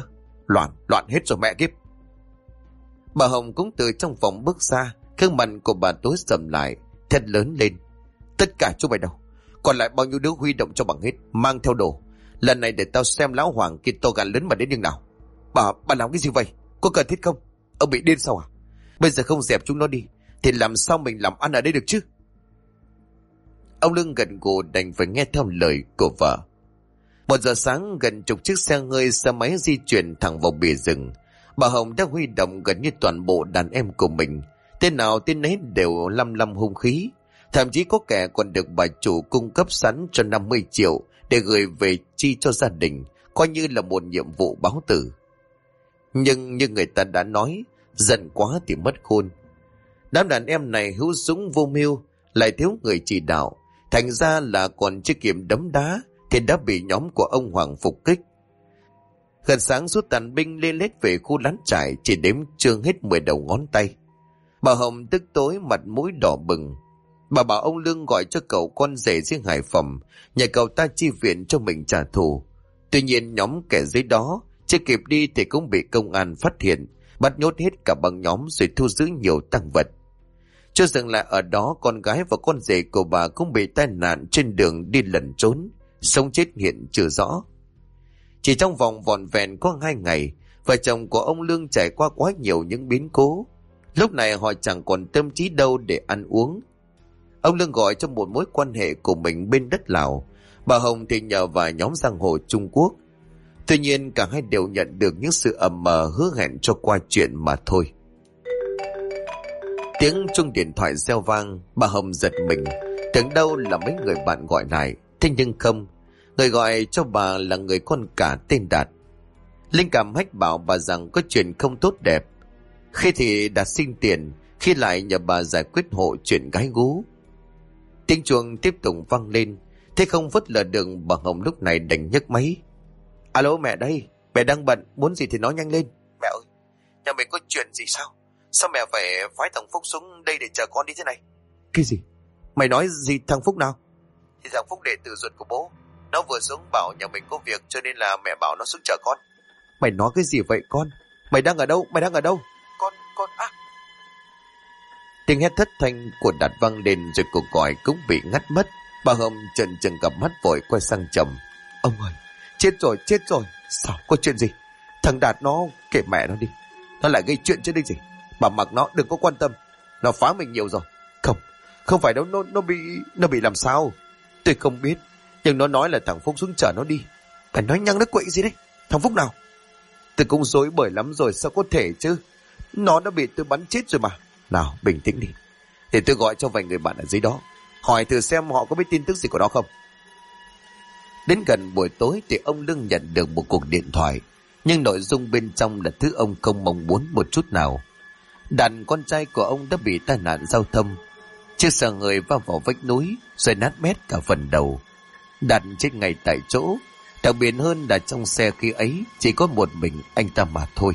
Loạn hết rồi mẹ kiếp. Bà Hồng cũng từ trong phòng bước ra, gương mặt của bà tối sầm lại, thét lớn lên: Tất cả chúng mày đâu? Còn lại bao nhiêu đứa huy động cho bằng hết, mang theo đồ. Lần này để tao xem lão Hoàng kia to gan lớn mà đến nhường nào. Bà làm cái gì vậy? Có cần thiết không? Ông bị điên sao à? Bây giờ không dẹp chúng nó đi thì làm sao mình làm ăn ở đây được chứ? Ông Lương gật gù đành phải nghe theo lời của vợ. 1 giờ sáng, gần chục chiếc xe hơi, xe máy di chuyển thẳng vào bìa rừng. Bà Hồng đã huy động gần như toàn bộ đàn em của mình. Tên nào tên nấy đều lăm hung khí. Thậm chí có kẻ còn được bà chủ cung cấp sẵn cho 50 triệu để gửi về chi cho gia đình, coi như là một nhiệm vụ báo tử. Nhưng như người ta đã nói, giận quá thì mất khôn. Đám đàn em này hữu dũng vô mưu, lại thiếu người chỉ đạo, thành ra là còn chưa kịp đấm đá thì đã bị nhóm của ông Hoàng phục kích. Gần sáng rút tàn binh lên lết về khu lán trại, chỉ đếm trương hết 10 đầu ngón tay. Bà Hồng tức tối, mặt mũi đỏ bừng. Bà bảo ông Lương gọi cho cậu con rể riêng Hải Phòng, nhờ cậu ta chi viện cho mình trả thù. Tuy nhiên nhóm kẻ dưới đó chưa kịp đi thì cũng bị công an phát hiện, bắt nhốt hết cả băng nhóm rồi thu giữ nhiều tang vật. Chưa dừng lại ở đó, con gái và con rể của bà cũng bị tai nạn trên đường đi lẩn trốn, sống chết hiện chưa rõ. Chỉ trong vòng vỏn vẹn có 2 ngày, vợ chồng của ông Lương trải qua quá nhiều những biến cố. Lúc này họ chẳng còn tâm trí đâu để ăn uống. Ông Lương gọi cho một mối quan hệ của mình bên đất Lào, bà Hồng thì nhờ vào nhóm giang hồ Trung Quốc. Tuy nhiên cả hai đều nhận được những sự ầm mờ hứa hẹn cho qua chuyện mà thôi. Tiếng chuông điện thoại reo vang, bà Hồng giật mình, tưởng đâu là mấy người bạn gọi lại. Thế nhưng không, người gọi cho bà là người con cả tên Đạt. Linh cảm hách bảo bà rằng có chuyện không tốt đẹp. Khi thì Đạt xin tiền, khi lại nhờ bà giải quyết hộ chuyện gái gú. Tiếng chuông tiếp tục vang lên, thế không phớt lờ đường, bà Hồng lúc này đành nhấc máy. Alo, mẹ đây, mẹ đang bận, muốn gì thì nói nhanh lên. Mẹ ơi, nhà mình có chuyện gì sao? Sao mẹ phải phái thằng Phúc xuống đây để chờ con đi thế này? Cái gì? Mày nói gì thằng Phúc nào? Thì thằng Phúc đệ tử ruột của bố, nó vừa xuống bảo nhà mình có việc cho nên là mẹ bảo nó xuống chờ con. Mày nói cái gì vậy con? Mày đang ở đâu? Con à. Tiếng hét thất thanh của Đạt vang lên rồi cuộc gọi cũng bị ngắt mất. Bà Hồng trần trừng cặp mắt vội quay sang chồng. Ông ơi, chết rồi. Sao, có chuyện gì? Thằng Đạt nó, kể mẹ nó đi, nó lại gây chuyện chứ đây gì. Bà mặc nó, đừng có quan tâm. Nó phá mình nhiều rồi. Không phải đâu, nó bị làm sao? Tôi không biết, nhưng nó nói là thằng Phúc xuống chở nó đi. Phải nói nhăng nó quậy gì đấy? Thằng Phúc nào? Tôi cũng rối bời lắm rồi, sao có thể chứ? Nó đã bị tôi bắn chết rồi mà. Nào, bình tĩnh đi, để tôi gọi cho vài người bạn ở dưới đó, hỏi thử xem họ có biết tin tức gì của nó không. Đến gần buổi tối thì ông Lương nhận được một cuộc điện thoại, nhưng nội dung bên trong là thứ ông không mong muốn một chút nào. Đàn con trai của ông đã bị tai nạn giao thông, chiếc xe người va vào vách núi rồi nát bét cả phần đầu. Đạt chết ngay tại chỗ. Đặc biệt hơn là trong xe khi ấy chỉ có một mình anh ta mà thôi.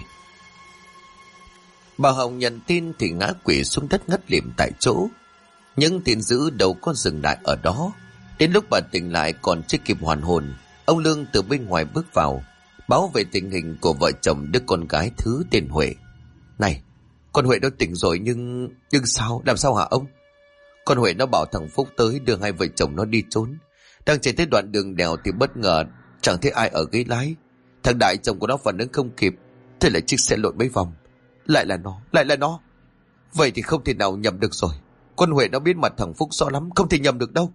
Bà Hồng nhận tin thì ngã quỵ xuống đất ngất lịm tại chỗ. Nhưng tin dữ đâu có dừng lại ở đó. Đến lúc bà tỉnh lại còn chưa kịp hoàn hồn, ông Lương từ bên ngoài bước vào, báo về tình hình của vợ chồng đứa con gái thứ tên Huệ. Này, con Huệ nó tỉnh rồi nhưng sao? Làm sao hả ông? Con Huệ nó bảo thằng Phúc tới đưa hai vợ chồng nó đi trốn. Đang chạy tới đoạn đường đèo thì bất ngờ chẳng thấy ai ở ghế lái. Thằng Đại chồng của nó phản ứng không kịp, thế là chiếc xe lộn mấy vòng. Lại là nó. Vậy thì không thể nào nhầm được rồi. Con Huệ nó biết mặt thằng Phúc rõ lắm, không thể nhầm được đâu.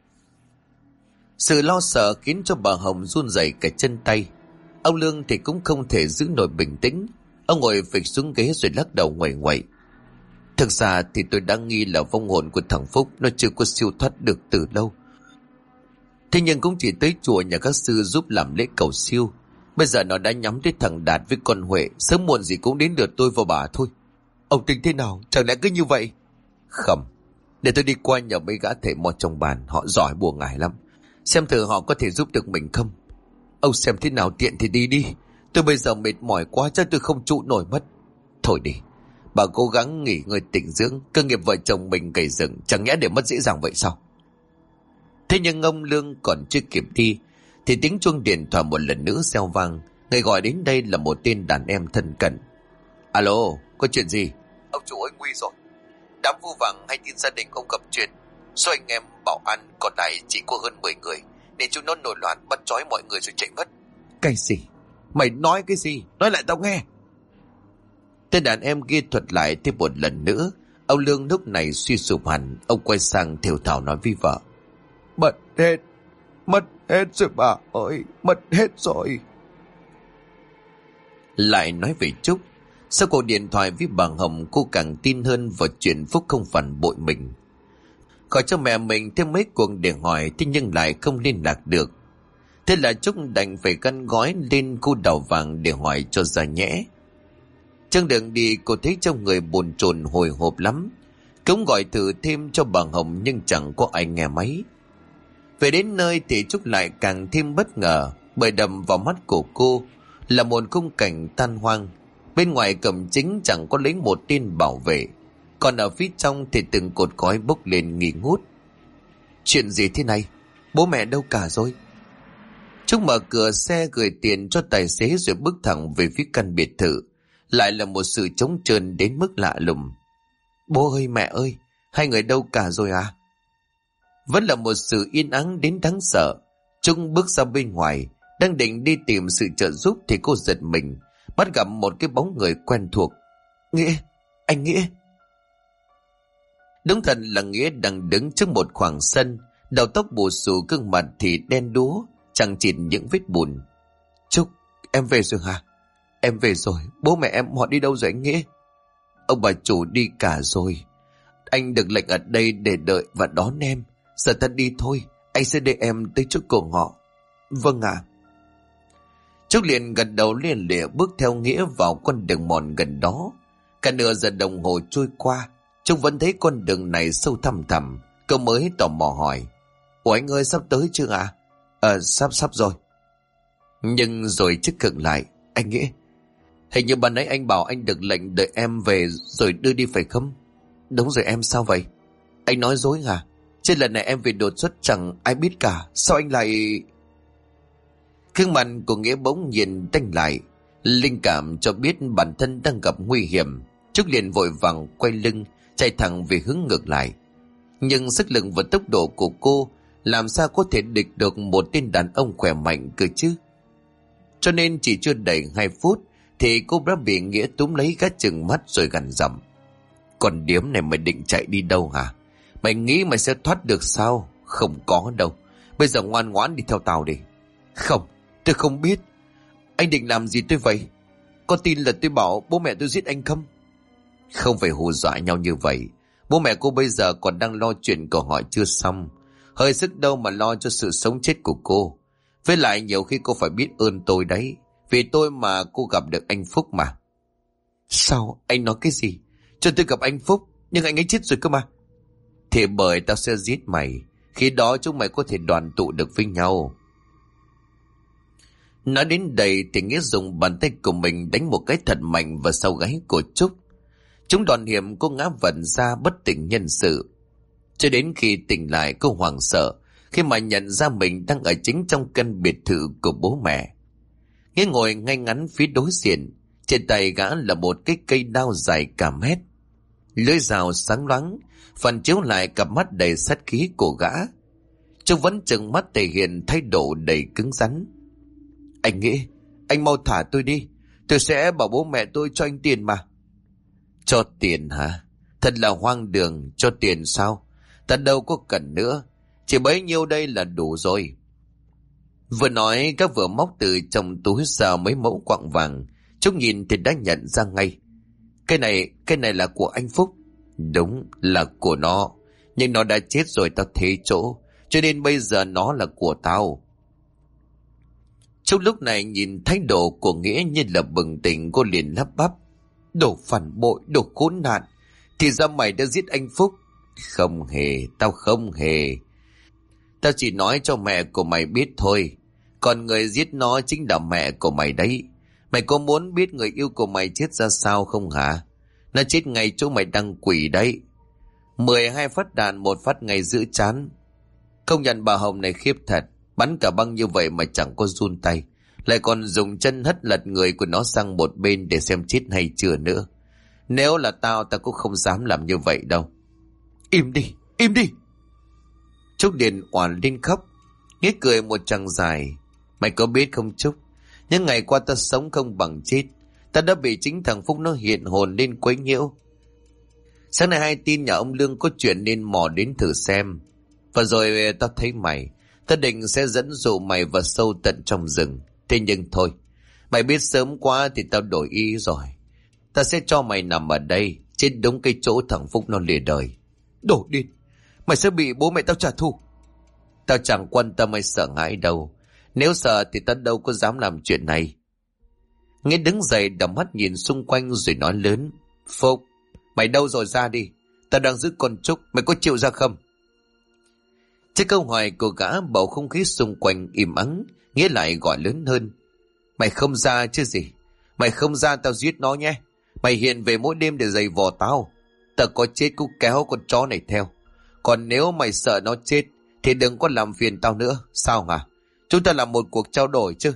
Sự lo sợ khiến cho bà Hồng run rẩy cả chân tay. Ông Lương thì cũng không thể giữ nổi bình tĩnh. Ông ngồi phịch xuống ghế rồi lắc đầu nguậy nguậy. Thực ra thì tôi đã nghi là vong hồn của thằng Phúc nó chưa có siêu thoát được từ lâu. Thế nhưng cũng chỉ tới chùa nhà các sư giúp làm lễ cầu siêu. Bây giờ nó đã nhắm tới thằng Đạt với con Huệ, sớm muộn gì cũng đến lượt tôi và bà thôi. Ông tính thế nào? Chẳng lẽ cứ như vậy? Không, để tôi đi qua nhờ mấy gã thầy mo trong bàn, họ giỏi bùa ngải lắm, xem thử họ có thể giúp được mình không. Ông xem thế nào tiện thì đi đi. Tôi bây giờ mệt mỏi quá, chắc tôi không trụ nổi mất. Thôi đi, bà cố gắng nghỉ ngơi tĩnh dưỡng. Cơ nghiệp vợ chồng mình gầy dựng, chẳng nhẽ để mất dễ dàng vậy sao? Thế nhưng ông Lương còn chưa kịp đi thì tiếng chuông điện thoại một lần nữa reo vang. Người gọi đến đây là một tên đàn em thân cận. Alo, có chuyện gì? Ông chủ ơi, nguy rồi. Đám vu vàng hay tin gia đình ông gặp chuyện. Số anh em bảo an còn lại chỉ có hơn 10 người, để chúng nó nổi loạn bắt trói mọi người rồi chạy mất. Cái gì? Mày nói cái gì? Nói lại tao nghe. Tên đàn em kia thuật lại thêm một lần nữa. Ông Lương lúc này suy sụp hẳn. Ông quay sang thều thào nói với vợ. Mất hết rồi bà ơi, mất hết rồi. Lại nói về Trúc. Sau cuộc điện thoại với bà Hồng, cô càng tin hơn vào chuyện Phúc không phản bội mình. Gọi cho mẹ mình thêm mấy cuộc để hỏi, thế nhưng lại không liên lạc được. Thế là Trúc đành phải gắn gói lên khu đào vàng để hỏi cho ra nhẽ. Trên đường đi cô thấy trong người bồn chồn hồi hộp lắm. Cũng gọi thử thêm cho bà Hồng nhưng chẳng có ai nghe máy. Về đến nơi thì Trúc lại càng thêm bất ngờ, bởi đập vào mắt của cô là một khung cảnh tan hoang. Bên ngoài cổng chính chẳng có lấy một tên bảo vệ, còn ở phía trong thì từng cột khói bốc lên nghi ngút. Chuyện gì thế này? Bố mẹ đâu cả rồi? Trúc mở cửa xe gửi tiền cho tài xế rồi bước thẳng về phía căn biệt thự. Lại là một sự trống trơn đến mức lạ lùng. Bố ơi, mẹ ơi, hai người đâu cả rồi à? Vẫn là một sự yên ắng đến đáng sợ. Trúc bước ra bên ngoài, đang định đi tìm sự trợ giúp thì cô giật mình, bắt gặp một cái bóng người quen thuộc. Nghĩa, anh Nghĩa. Đúng thật là Nghĩa đang đứng trước một khoảng sân, đầu tóc bù xù, gương mặt thì đen đúa, chẳng chịt những vết bùn. Trúc, em về rồi hả? Em về rồi, bố mẹ em họ đi đâu rồi anh Nghĩa? Ông bà chủ đi cả rồi. Anh được lệnh ở đây để đợi và đón em. Giờ ta đi thôi, anh sẽ đưa em tới chỗ cổ họ. Vâng ạ. Trúc liền gật đầu liền lịa bước theo Nghĩa vào con đường mòn gần đó. Cả nửa giờ đồng hồ trôi qua, Trúc vẫn thấy con đường này sâu thăm thẳm. Cậu mới tò mò hỏi. Ủa anh ơi, sắp tới chưa ạ? Sắp rồi. Nhưng rồi Trúc khựng lại. Anh Nghĩa, hình như ban nãy anh bảo anh được lệnh đợi em về rồi đưa đi phải không? Đúng rồi em, sao vậy? Anh nói dối hả? Trên lần này em về đột xuất chẳng ai biết cả. Sao anh lại... Gương mặt của Nghĩa bỗng nhiên tanh lại. Linh cảm cho biết bản thân đang gặp nguy hiểm. Trúc liền vội vàng quay lưng, chạy thẳng về hướng ngược lại. Nhưng sức lực và tốc độ của cô làm sao có thể địch được một tên đàn ông khỏe mạnh cơ chứ? Cho nên chỉ chưa đầy 2 phút thì cô đã bị Nghĩa túm lấy gắt chừng mắt rồi gằn giọng. Còn điếm này mày định chạy đi đâu hả? Mày nghĩ mày sẽ thoát được sao? Không có đâu. Bây giờ ngoan ngoãn đi theo tao đi. Không, tôi không biết. Anh định làm gì tôi vậy? Có tin là tôi bảo bố mẹ tôi giết anh không? Không phải hù dọa nhau như vậy. Bố mẹ cô bây giờ còn đang lo chuyện của họ chưa xong. Hơi sức đâu mà lo cho sự sống chết của cô. Với lại nhiều khi cô phải biết ơn tôi đấy. Vì tôi mà cô gặp được anh Phúc mà. Sao? Anh nói cái gì? Cho tôi gặp anh Phúc, nhưng anh ấy chết rồi cơ mà. Thì bởi tao sẽ giết mày. Khi đó chúng mày có thể đoàn tụ được với nhau. Nói đến đây thì Nghĩa dùng bàn tay của mình đánh một cái thật mạnh vào sau gáy của Trúc. Chúng đòn hiểm cô ngã vật ra bất tỉnh nhân sự. Cho đến khi tỉnh lại cô hoảng sợ khi mà nhận ra mình đang ở chính trong căn biệt thự của bố mẹ. Nghĩa ngồi ngay ngắn phía đối diện. Trên tay gã là một cái cây đao dài cả mét. Lưỡi dao sáng loáng phản chiếu lại cặp mắt đầy sát khí của gã. Trúc vẫn trừng mắt thể hiện thái độ đầy cứng rắn. Anh nghĩ, anh mau thả tôi đi. Tôi sẽ bảo bố mẹ tôi cho anh tiền mà. Cho tiền hả? Thật là hoang đường. Cho tiền sao? Ta đâu có cần nữa. Chỉ bấy nhiêu đây là đủ rồi. Vừa nói các vừa móc từ trong túi ra mấy mẫu quặng vàng. Trúc nhìn thì đã nhận ra ngay. Cái này là của anh Phúc. Đúng là của nó. Nhưng nó đã chết rồi tao thế chỗ. Cho nên bây giờ nó là của tao. Trúc lúc này nhìn thái độ của Nghĩa như là bừng tỉnh, cô liền lắp bắp. Đồ phản bội, đồ khốn nạn. Thì ra mày đã giết anh Phúc. Không hề, tao không hề. Tao chỉ nói cho mẹ của mày biết thôi. Còn người giết nó chính là mẹ của mày đấy. Mày có muốn biết người yêu của mày chết ra sao không hả? Nó chết ngay chỗ mày đang quỷ đấy. 12 phát đạn, một phát ngay giữa trán. Công nhận bà Hồng này khiếp thật. Bắn cả băng như vậy mà chẳng có run tay. lại còn dùng chân hất lật người của nó sang một bên để xem chết hay chưa nữa. Nếu là tao cũng không dám làm như vậy đâu. Im đi, im đi. Trúc liền oàn lên khóc. Nghĩa cười một tràng dài. Mày có biết không Trúc, những ngày qua ta sống không bằng chết. Ta đã bị chính thằng Phúc nó hiện hồn lên quấy nhiễu. Sáng nay hay tin nhà ông Lương có chuyện nên mò đến thử xem. Và rồi ta thấy mày, ta định sẽ dẫn dụ mày vào sâu tận trong rừng. Thế nhưng thôi, mày biết sớm quá thì tao đổi ý rồi. Ta sẽ cho mày nằm ở đây, trên đúng cái chỗ thằng Phúc nó lìa đời. Đồ điên, mày sẽ bị bố mẹ tao trả thù. Tao chẳng quan tâm hay sợ hãi đâu. Nếu sợ thì tao đâu có dám làm chuyện này. Nghĩa đứng dậy đầm mắt nhìn xung quanh rồi nói lớn. Phúc, mày đâu rồi, ra đi. Tao đang giữ con Trúc, mày có chịu ra không? Trước câu hỏi của gã, bầu không khí xung quanh im ắng. Nghĩa lại gọi lớn hơn. Mày không ra chứ gì. Mày không ra tao giết nó nhé. Mày hiện về mỗi đêm để giày vò tao. Tao có chết cũng kéo con chó này theo. Còn nếu mày sợ nó chết thì đừng có làm phiền tao nữa. Sao hả? Chúng ta làm một cuộc trao đổi chứ.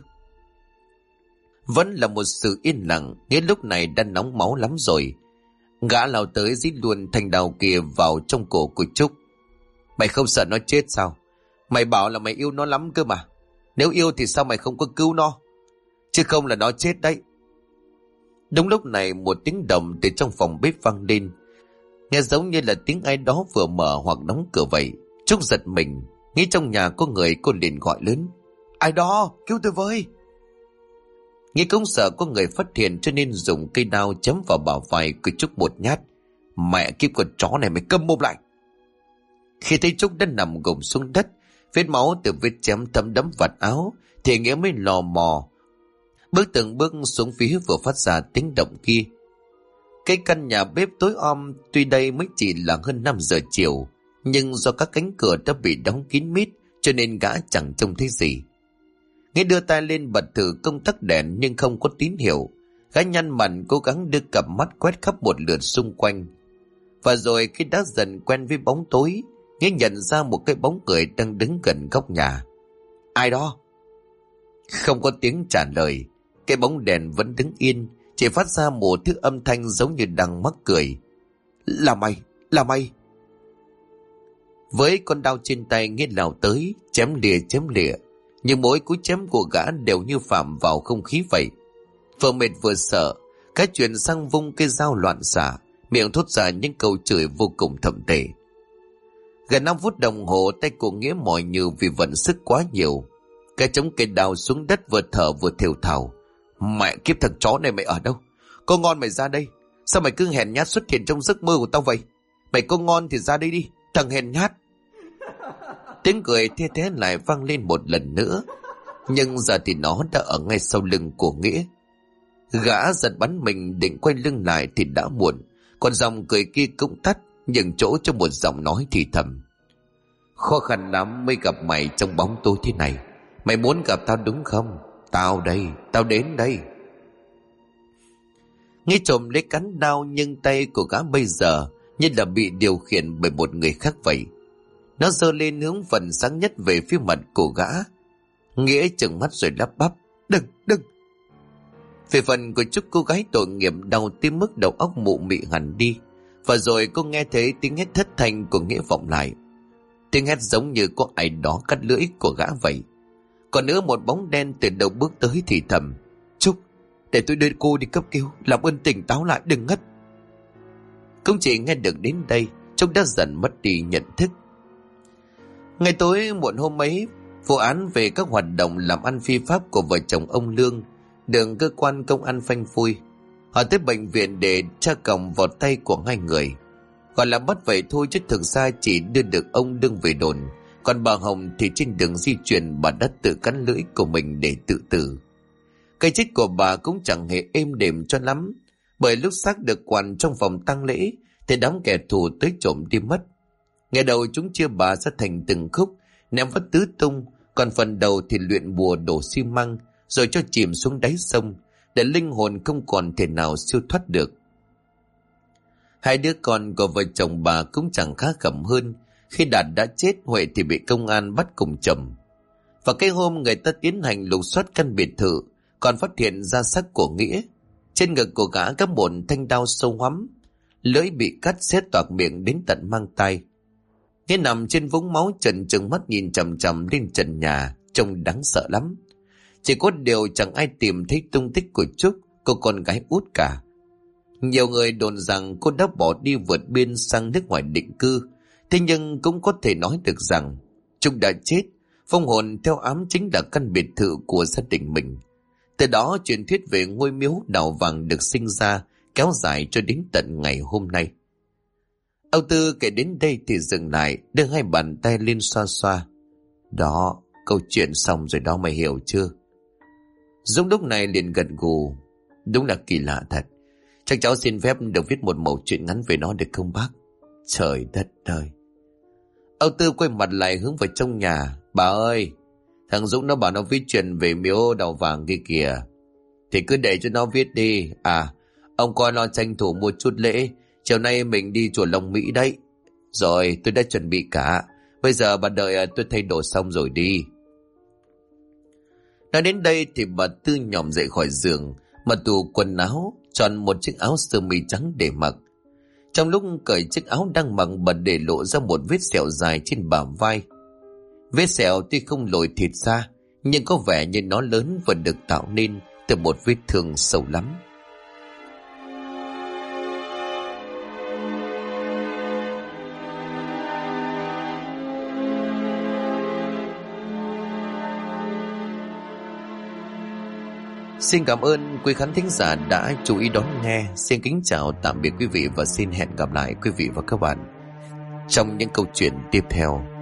Vẫn là một sự yên lặng. Nghĩa lúc này đã nóng máu lắm rồi. Gã lao tới dít luôn thanh đao kia vào trong cổ của Trúc. Mày không sợ nó chết sao? Mày bảo là mày yêu nó lắm cơ mà. Nếu yêu thì sao mày không có cứu nó? Chứ không là nó chết đấy. Đúng lúc này một tiếng động từ trong phòng bếp vang lên. Nghe giống như là tiếng ai đó vừa mở hoặc đóng cửa vậy. Trúc giật mình, nghĩ trong nhà có người, cô liền gọi lớn. Ai đó, cứu tôi với. Nghĩ cũng sợ có người phát hiện cho nên dùng cây đao chém vào bả vai của Trúc một nhát. Mẹ kiếp con chó này, mày câm mồm lại. Khi thấy Trúc đã nằm gục xuống đất, vết máu từ vết chém thấm đẫm vạt áo, thì Nghĩa mới lò mò bước từng bước xuống phía vừa phát ra tiếng động kia. Cái căn nhà bếp tối om, tuy đây mới chỉ là hơn 5 giờ chiều, nhưng do các cánh cửa đã bị đóng kín mít cho nên gã chẳng trông thấy gì. Nghĩa đưa tay lên bật thử công tắc đèn nhưng không có tín hiệu. Gã nhăn mặt cố gắng đưa cặp mắt quét khắp một lượt xung quanh. Và rồi khi đã dần quen với bóng tối, Nghĩa nhận ra một cái bóng người đang đứng gần góc nhà. Ai đó? Không có tiếng trả lời. Cái bóng đèn vẫn đứng yên, chỉ phát ra một thứ âm thanh giống như đang mắc cười. Là mày, là mày. Với con đao trên tay, Nghĩa lao tới, chém lìa. Nhưng mỗi cú chém của gã đều như phạm vào không khí vậy. Vừa mệt vừa sợ, cái chuyện sang vung cây dao loạn xạ, miệng thốt ra những câu chửi vô cùng thậm tệ. Gần 5 phút đồng hồ, tay của Nghĩa mỏi nhừ vì vận sức quá nhiều. Cái chống cây đao xuống đất, vừa thở vừa thều thào. Mẹ kiếp, thằng chó này mày ở đâu? Có ngon mày ra đây. Sao mày cứ hèn nhát xuất hiện trong giấc mơ của tao vậy? Mày có ngon thì ra đây đi, thằng hèn nhát. Tiếng cười thê thé lại vang lên một lần nữa. Nhưng giờ thì nó đã ở ngay sau lưng của Nghĩa. Gã giật bắn mình định quay lưng lại thì đã muộn. Còn dòng cười kia cũng tắt, nhường chỗ cho một giọng nói thì thầm. Khó khăn lắm mới gặp mày trong bóng tối thế này. Mày muốn gặp tao đúng không? Tao đây, tao đến đây. Nghĩa trộm lấy cán đao, nhưng tay của gã bây giờ như là bị điều khiển bởi một người khác vậy. Nó giơ lên hướng phần sáng nhất về phía mặt của gã. Nghĩa trừng mắt rồi lắp bắp. Đừng. Về phần của Trúc, cô gái tội nghiệp đau tới mức đầu óc mụ mị hẳn đi. Và rồi cô nghe thấy tiếng hét thất thanh của Nghĩa vọng lại. Tiếng hét giống như có ai đó cắt lưỡi của gã vậy. Còn nữa một bóng đen từ đầu bước tới thì thầm. Trúc, để tôi đưa cô đi cấp cứu, làm ơn tỉnh táo lại, đừng ngất. Cũng chỉ nghe được đến đây, Trúc đã dần mất đi nhận thức. Ngày tối muộn hôm ấy, vụ án về các hoạt động làm ăn phi pháp của vợ chồng ông Lương được cơ quan công an phanh phui. Họ tới bệnh viện để tra còng vào tay của hai người. Gọi là bắt vậy thôi chứ thực ra chỉ đưa được ông Lương về đồn. Còn bà Hồng thì trên đường di chuyển, bà đã tự cắn lưỡi của mình để tự tử. Cái chết của bà cũng chẳng hề êm đềm cho lắm, bởi lúc xác được quằn trong phòng tang lễ thì đám kẻ thù tới trộm đi mất. Ngày đầu chúng chia bà ra thành từng khúc, ném vất tứ tung, còn phần đầu thì luyện bùa đổ xi măng rồi cho chìm xuống đáy sông, để linh hồn không còn thể nào siêu thoát được. Hai đứa con của vợ chồng bà cũng chẳng khá khẩm hơn. Khi Đạt đã chết, Huệ thì bị công an bắt cùng chồng. Và cái hôm người ta tiến hành lục soát căn biệt thự, còn phát hiện ra xác của Nghĩa. Trên ngực của gã có một thanh đao sâu hoắm, lưỡi bị cắt xé toạc miệng đến tận mang tay. Nghĩa nằm trên vũng máu, trần trừng mắt nhìn chằm chằm lên trần nhà, trông đáng sợ lắm. Chỉ có điều chẳng ai tìm thấy tung tích của Trúc, cô con gái út cả. Nhiều người đồn rằng cô đã bỏ đi vượt biên sang nước ngoài định cư, thế nhưng cũng có thể nói được rằng Trúc đã chết, vong hồn theo ám chính là căn biệt thự của gia đình mình. Từ đó truyền thuyết về ngôi miếu đào vàng được sinh ra, kéo dài cho đến tận ngày hôm nay. Âu Tư kể đến đây thì dừng lại, đưa hai bàn tay lên xoa xoa. Đó, câu chuyện xong rồi đó, mày hiểu chưa? Dũng lúc này liền gật gù. Đúng là kỳ lạ thật. Chắc cháu xin phép được viết một mẩu chuyện ngắn về nó được không bác? Trời đất ơi. Âu Tư quay mặt lại hướng vào trong nhà. Bà ơi, thằng Dũng nó bảo nó viết chuyện về miếu đào vàng kia kìa. Thì cứ để cho nó viết đi. À, ông coi lo tranh thủ mua chút lễ, chiều nay mình đi chùa Long Mỹ đấy. Rồi, tôi đã chuẩn bị cả. Bây giờ bà đợi tôi thay đồ xong rồi đi. Nói đến đây thì bà Tư nhòm dậy khỏi giường, mà tủ quần áo, chọn một chiếc áo sơ mi trắng để mặc. Trong lúc cởi chiếc áo đang mặc, bà để lộ ra một vết sẹo dài trên bả vai. Vết sẹo tuy không lồi thịt ra, nhưng có vẻ như nó lớn và được tạo nên từ một vết thương sâu lắm. Xin cảm ơn quý khán thính giả đã chú ý đón nghe. Xin kính chào tạm biệt quý vị và xin hẹn gặp lại quý vị và các bạn trong những câu chuyện tiếp theo.